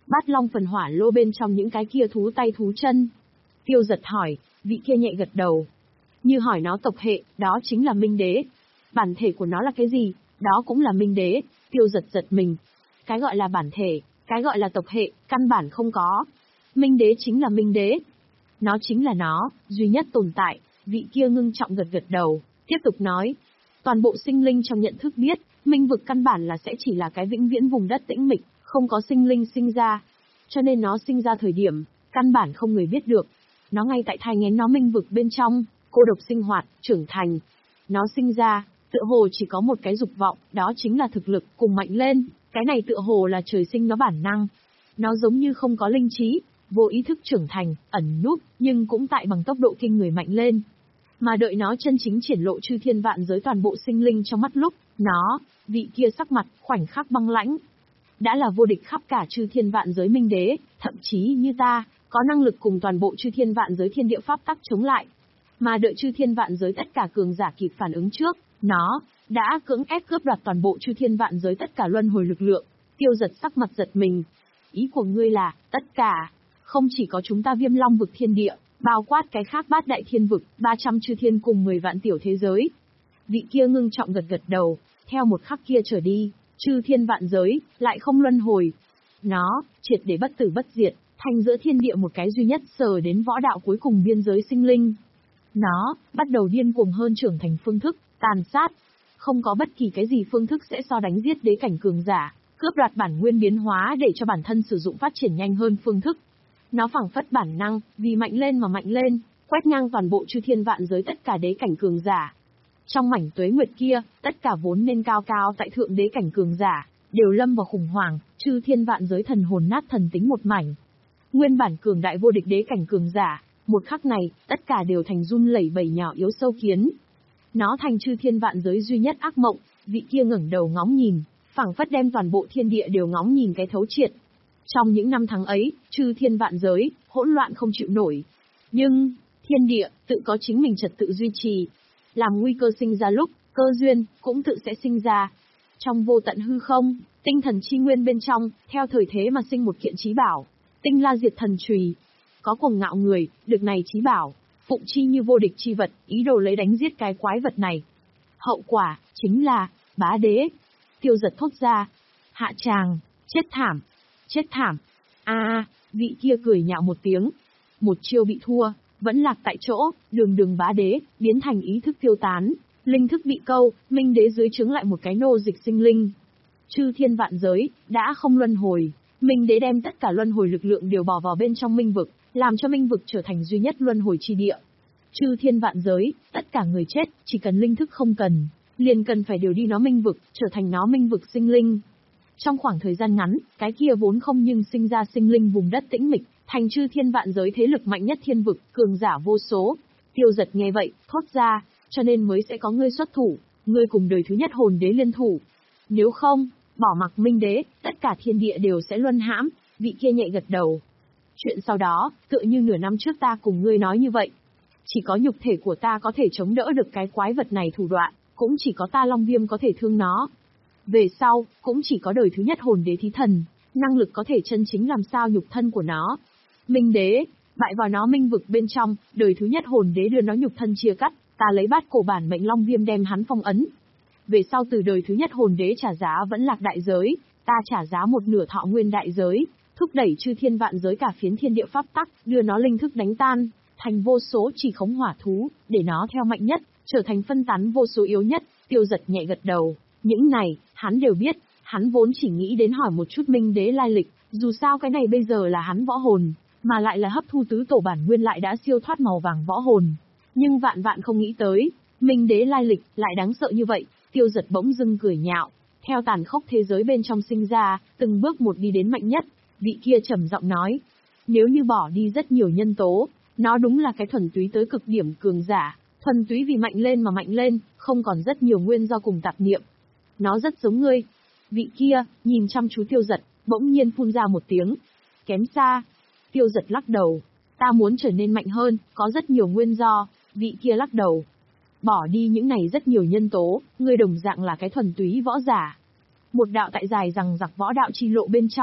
Bát Long phần hỏa lô bên trong những cái kia thú tay thú chân. Tiêu Giật hỏi, vị kia nhẹ gật đầu. Như hỏi nó tộc hệ, đó chính là Minh Đế. Bản thể của nó là cái gì, đó cũng là Minh Đế. Tiêu Giật giật mình. Cái gọi là bản thể, cái gọi là tộc hệ, căn bản không có. Minh Đế chính là Minh Đế. Nó chính là nó, duy nhất tồn tại. Vị kia ngưng trọng gật gật đầu, tiếp tục nói. Toàn bộ sinh linh trong nhận thức biết, minh vực căn bản là sẽ chỉ là cái vĩnh viễn vùng đất tĩnh mịch, không có sinh linh sinh ra. Cho nên nó sinh ra thời điểm, căn bản không người biết được. Nó ngay tại thai nghén nó minh vực bên trong, cô độc sinh hoạt, trưởng thành. Nó sinh ra, tựa hồ chỉ có một cái dục vọng, đó chính là thực lực, cùng mạnh lên. Cái này tựa hồ là trời sinh nó bản năng. Nó giống như không có linh trí, vô ý thức trưởng thành, ẩn núp, nhưng cũng tại bằng tốc độ kinh người mạnh lên. Mà đợi nó chân chính triển lộ chư thiên vạn giới toàn bộ sinh linh trong mắt lúc, nó, vị kia sắc mặt, khoảnh khắc băng lãnh. Đã là vô địch khắp cả chư thiên vạn giới Minh Đế, thậm chí như ta, có năng lực cùng toàn bộ chư thiên vạn giới thiên địa pháp tắc chống lại. Mà đợi chư thiên vạn giới tất cả cường giả kịp phản ứng trước, nó, đã cưỡng ép cướp đoạt toàn bộ chư thiên vạn giới tất cả luân hồi lực lượng. Tiêu Giật sắc mặt giật mình. Ý của ngươi là, tất cả, không chỉ có chúng ta Viêm Long vực thiên địa, bao quát cái khác bát đại thiên vực, ba trăm chư thiên cùng mười vạn tiểu thế giới. Vị kia ngưng trọng gật gật đầu, theo một khắc kia trở đi, chư thiên vạn giới, lại không luân hồi. Nó, triệt để bất tử bất diệt, thành giữa thiên địa một cái duy nhất sờ đến võ đạo cuối cùng biên giới sinh linh. Nó, bắt đầu điên cuồng hơn trưởng thành phương thức, tàn sát. Không có bất kỳ cái gì phương thức sẽ so đánh giết đế cảnh cường giả, cướp đoạt bản nguyên biến hóa để cho bản thân sử dụng phát triển nhanh hơn phương thức. Nó phảng phất bản năng, vì mạnh lên mà mạnh lên, quét ngang toàn bộ chư thiên vạn giới tất cả đế cảnh cường giả. Trong mảnh tuế nguyệt kia, tất cả vốn nên cao cao tại thượng đế cảnh cường giả, đều lâm vào khủng hoảng, chư thiên vạn giới thần hồn nát thần tính một mảnh. Nguyên bản cường đại vô địch đế cảnh cường giả, một khắc này, tất cả đều thành run lẩy bẩy nhỏ yếu sâu kiến. Nó thành chư thiên vạn giới duy nhất ác mộng, vị kia ngẩng đầu ngóng nhìn, phảng phất đem toàn bộ thiên địa đều ngóng nhìn cái thấu triệt. Trong những năm tháng ấy, chư thiên vạn giới, hỗn loạn không chịu nổi. Nhưng, thiên địa, tự có chính mình trật tự duy trì. Làm nguy cơ sinh ra lúc, cơ duyên, cũng tự sẽ sinh ra. Trong vô tận hư không, tinh thần chi nguyên bên trong, theo thời thế mà sinh một kiện chí bảo. Tinh la diệt thần chùy. Có cuồng ngạo người, được này chí bảo, phụng chi như vô địch chi vật, ý đồ lấy đánh giết cái quái vật này. Hậu quả, chính là, bá đế. Tiêu Giật thốt ra. Hạ tràng, chết thảm. Chết thảm. A a, vị kia cười nhạo một tiếng. Một chiêu bị thua, vẫn lạc tại chỗ, đường đường bá đế, biến thành ý thức tiêu tán. Linh thức bị câu, Minh Đế dưới trướng lại một cái nô dịch sinh linh. Chư thiên vạn giới, đã không luân hồi. Minh Đế đem tất cả luân hồi lực lượng đều bỏ vào bên trong minh vực, làm cho minh vực trở thành duy nhất luân hồi chi địa. Chư thiên vạn giới, tất cả người chết, chỉ cần linh thức không cần, liền cần phải điều đi nó minh vực, trở thành nó minh vực sinh linh. Trong khoảng thời gian ngắn, cái kia vốn không nhưng sinh ra sinh linh vùng đất tĩnh mịch, thành chư thiên vạn giới thế lực mạnh nhất thiên vực, cường giả vô số. Tiêu Giật nghe vậy, thốt ra, cho nên mới sẽ có ngươi xuất thủ, ngươi cùng đời thứ nhất hồn đế liên thủ. Nếu không, bỏ mặc Minh Đế, tất cả thiên địa đều sẽ luân hãm. Vị kia nhẹ gật đầu. Chuyện sau đó, tựa như nửa năm trước ta cùng ngươi nói như vậy. Chỉ có nhục thể của ta có thể chống đỡ được cái quái vật này thủ đoạn, cũng chỉ có ta Long Viêm có thể thương nó. Về sau, cũng chỉ có đời thứ nhất hồn đế thí thần, năng lực có thể chân chính làm sao nhục thân của nó. Minh Đế, bại vào nó minh vực bên trong, đời thứ nhất hồn đế đưa nó nhục thân chia cắt, ta lấy bát cổ bản mệnh Long Viêm đem hắn phong ấn. Về sau từ đời thứ nhất hồn đế trả giá vẫn lạc đại giới, ta trả giá một nửa thọ nguyên đại giới, thúc đẩy chư thiên vạn giới cả phiến thiên địa pháp tắc, đưa nó linh thức đánh tan, thành vô số chỉ khống hỏa thú, để nó theo mạnh nhất, trở thành phân tán vô số yếu nhất. Tiêu Giật nhẹ gật đầu, những này, hắn đều biết, hắn vốn chỉ nghĩ đến hỏi một chút Minh Đế lai lịch, dù sao cái này bây giờ là hắn võ hồn, mà lại là hấp thu tứ tổ bản nguyên lại đã siêu thoát màu vàng võ hồn. Nhưng vạn vạn không nghĩ tới, Minh Đế lai lịch lại đáng sợ như vậy. Tiêu Giật bỗng dưng cười nhạo, theo tàn khốc thế giới bên trong sinh ra, từng bước một đi đến mạnh nhất. Vị kia trầm giọng nói, nếu như bỏ đi rất nhiều nhân tố, nó đúng là cái thuần túy tới cực điểm cường giả, thuần túy vì mạnh lên mà mạnh lên, không còn rất nhiều nguyên do cùng tạp niệm. Nó rất giống ngươi. Vị kia, nhìn chăm chú Tiêu Giật, bỗng nhiên phun ra một tiếng. Kém xa. Tiêu Giật lắc đầu. Ta muốn trở nên mạnh hơn, có rất nhiều nguyên do. Vị kia lắc đầu. Bỏ đi những này rất nhiều nhân tố, ngươi đồng dạng là cái thuần túy võ giả. Một đạo tại dài rằng giặc võ đạo chi lộ bên trong,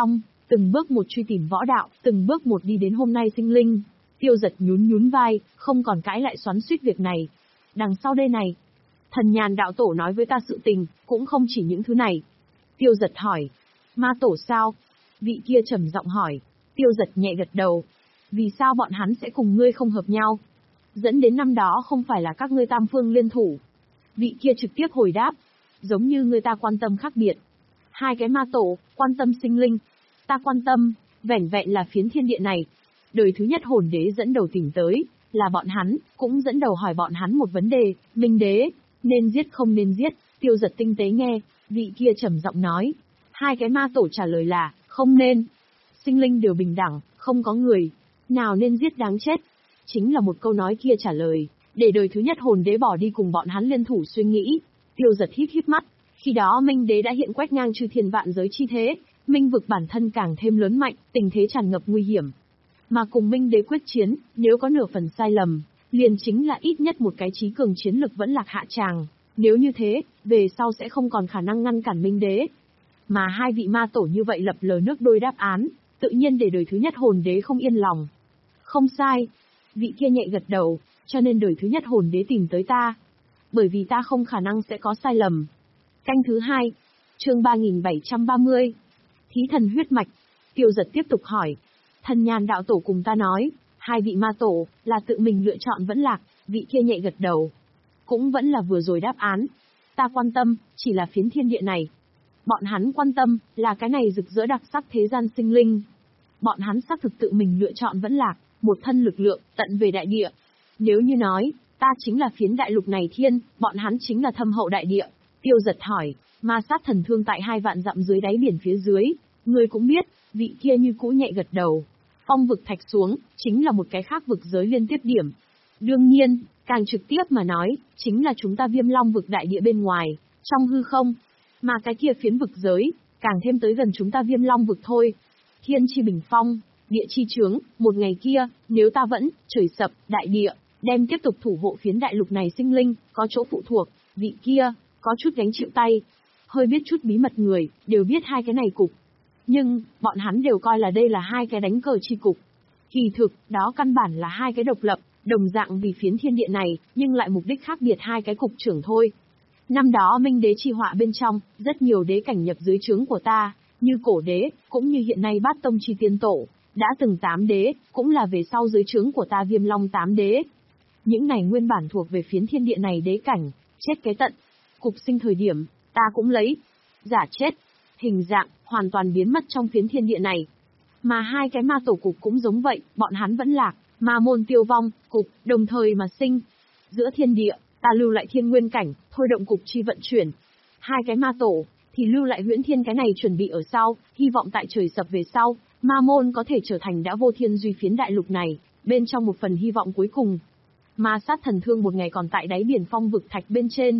từng bước một truy tìm võ đạo, từng bước một đi đến hôm nay sinh linh. Tiêu Giật nhún nhún vai, không còn cãi lại xoắn xuýt việc này. Đằng sau đây này, Thần Nhàn đạo tổ nói với ta sự tình, cũng không chỉ những thứ này. Tiêu Giật hỏi, ma tổ sao? Vị kia trầm giọng hỏi. Tiêu Giật nhẹ gật đầu. Vì sao bọn hắn sẽ cùng ngươi không hợp nhau? Dẫn đến năm đó không phải là các ngươi tam phương liên thủ. Vị kia trực tiếp hồi đáp. Giống như người ta quan tâm khác biệt. Hai cái ma tổ, quan tâm sinh linh. Ta quan tâm, vẻn vẹn là phiến thiên địa này. Đời thứ nhất hồn đế dẫn đầu tìm tới, là bọn hắn, cũng dẫn đầu hỏi bọn hắn một vấn đề, Minh đế, nên giết không nên giết. Tiêu Giật tinh tế nghe, vị kia trầm giọng nói. Hai cái ma tổ trả lời là, không nên. Sinh linh đều bình đẳng, không có người nào nên giết đáng chết. Chính là một câu nói kia trả lời, để đời thứ nhất hồn đế bỏ đi cùng bọn hắn liên thủ suy nghĩ. Tiêu Giật híp híp mắt, khi đó Minh đế đã hiện quét ngang chư thiên vạn giới chi thế, Minh vực bản thân càng thêm lớn mạnh, tình thế tràn ngập nguy hiểm. Mà cùng Minh đế quyết chiến, nếu có nửa phần sai lầm, liền chính là ít nhất một cái trí cường chiến lực vẫn lạc hạ tràng. Nếu như thế, về sau sẽ không còn khả năng ngăn cản Minh đế. Mà hai vị ma tổ như vậy lập lờ nước đôi đáp án, tự nhiên để đời thứ nhất hồn đế không yên lòng. Không sai. Vị kia nhẹ gật đầu, cho nên đời thứ nhất hồn đế tìm tới ta. Bởi vì ta không khả năng sẽ có sai lầm. Canh thứ hai, chương ba nghìn bảy trăm ba mươi. Thí thần huyết mạch. Tiêu Giật tiếp tục hỏi. Thần Nhàn đạo tổ cùng ta nói, hai vị ma tổ, là tự mình lựa chọn vẫn lạc, vị kia nhẹ gật đầu. Cũng vẫn là vừa rồi đáp án. Ta quan tâm, chỉ là phiến thiên địa này. Bọn hắn quan tâm, là cái này rực rỡ đặc sắc thế gian sinh linh. Bọn hắn xác thực tự mình lựa chọn vẫn lạc, một thân lực lượng, tận về đại địa. Nếu như nói, ta chính là phiến đại lục này thiên, bọn hắn chính là thâm hậu đại địa. Tiêu Giật hỏi, ma sát thần thương tại hai vạn dặm dưới đáy biển phía dưới, ngươi cũng biết, vị kia như cũ nhẹ gật đầu. Phong vực thạch xuống, chính là một cái khác vực giới liên tiếp điểm. Đương nhiên, càng trực tiếp mà nói, chính là chúng ta Viêm Long vực đại địa bên ngoài, trong hư không. Mà cái kia phiến vực giới, càng thêm tới gần chúng ta Viêm Long vực thôi. Thiên chi bình phong, địa chi trướng, một ngày kia, nếu ta vẫn, trời sập, đại địa, đem tiếp tục thủ hộ phiến đại lục này sinh linh, có chỗ phụ thuộc, vị kia, có chút gánh chịu tay. Hơi biết chút bí mật người, đều biết hai cái này cục. Nhưng, bọn hắn đều coi là đây là hai cái đánh cờ chi cục. Kỳ thực, đó căn bản là hai cái độc lập, đồng dạng vì phiến thiên địa này, nhưng lại mục đích khác biệt hai cái cục trưởng thôi. Năm đó Minh đế chi họa bên trong, rất nhiều đế cảnh nhập dưới trướng của ta, như cổ đế, cũng như hiện nay bát tông chi tiên tổ, đã từng tám đế, cũng là về sau dưới trướng của ta Viêm Long tám đế. Những này nguyên bản thuộc về phiến thiên địa này đế cảnh, chết cái tận. Cục sinh thời điểm, ta cũng lấy, giả chết, hình dạng, hoàn toàn biến mất trong phiến thiên địa này. Mà hai cái ma tổ cục cũng giống vậy, bọn hắn vẫn lạc, ma môn tiêu vong, cục, đồng thời mà sinh. Giữa thiên địa, ta lưu lại thiên nguyên cảnh, thôi động cục chi vận chuyển. Hai cái ma tổ, thì lưu lại huyễn thiên cái này chuẩn bị ở sau, hy vọng tại trời sập về sau, ma môn có thể trở thành đã vô thiên duy phiến đại lục này, bên trong một phần hy vọng cuối cùng. Ma sát thần thương một ngày còn tại đáy biển phong vực thạch bên trên,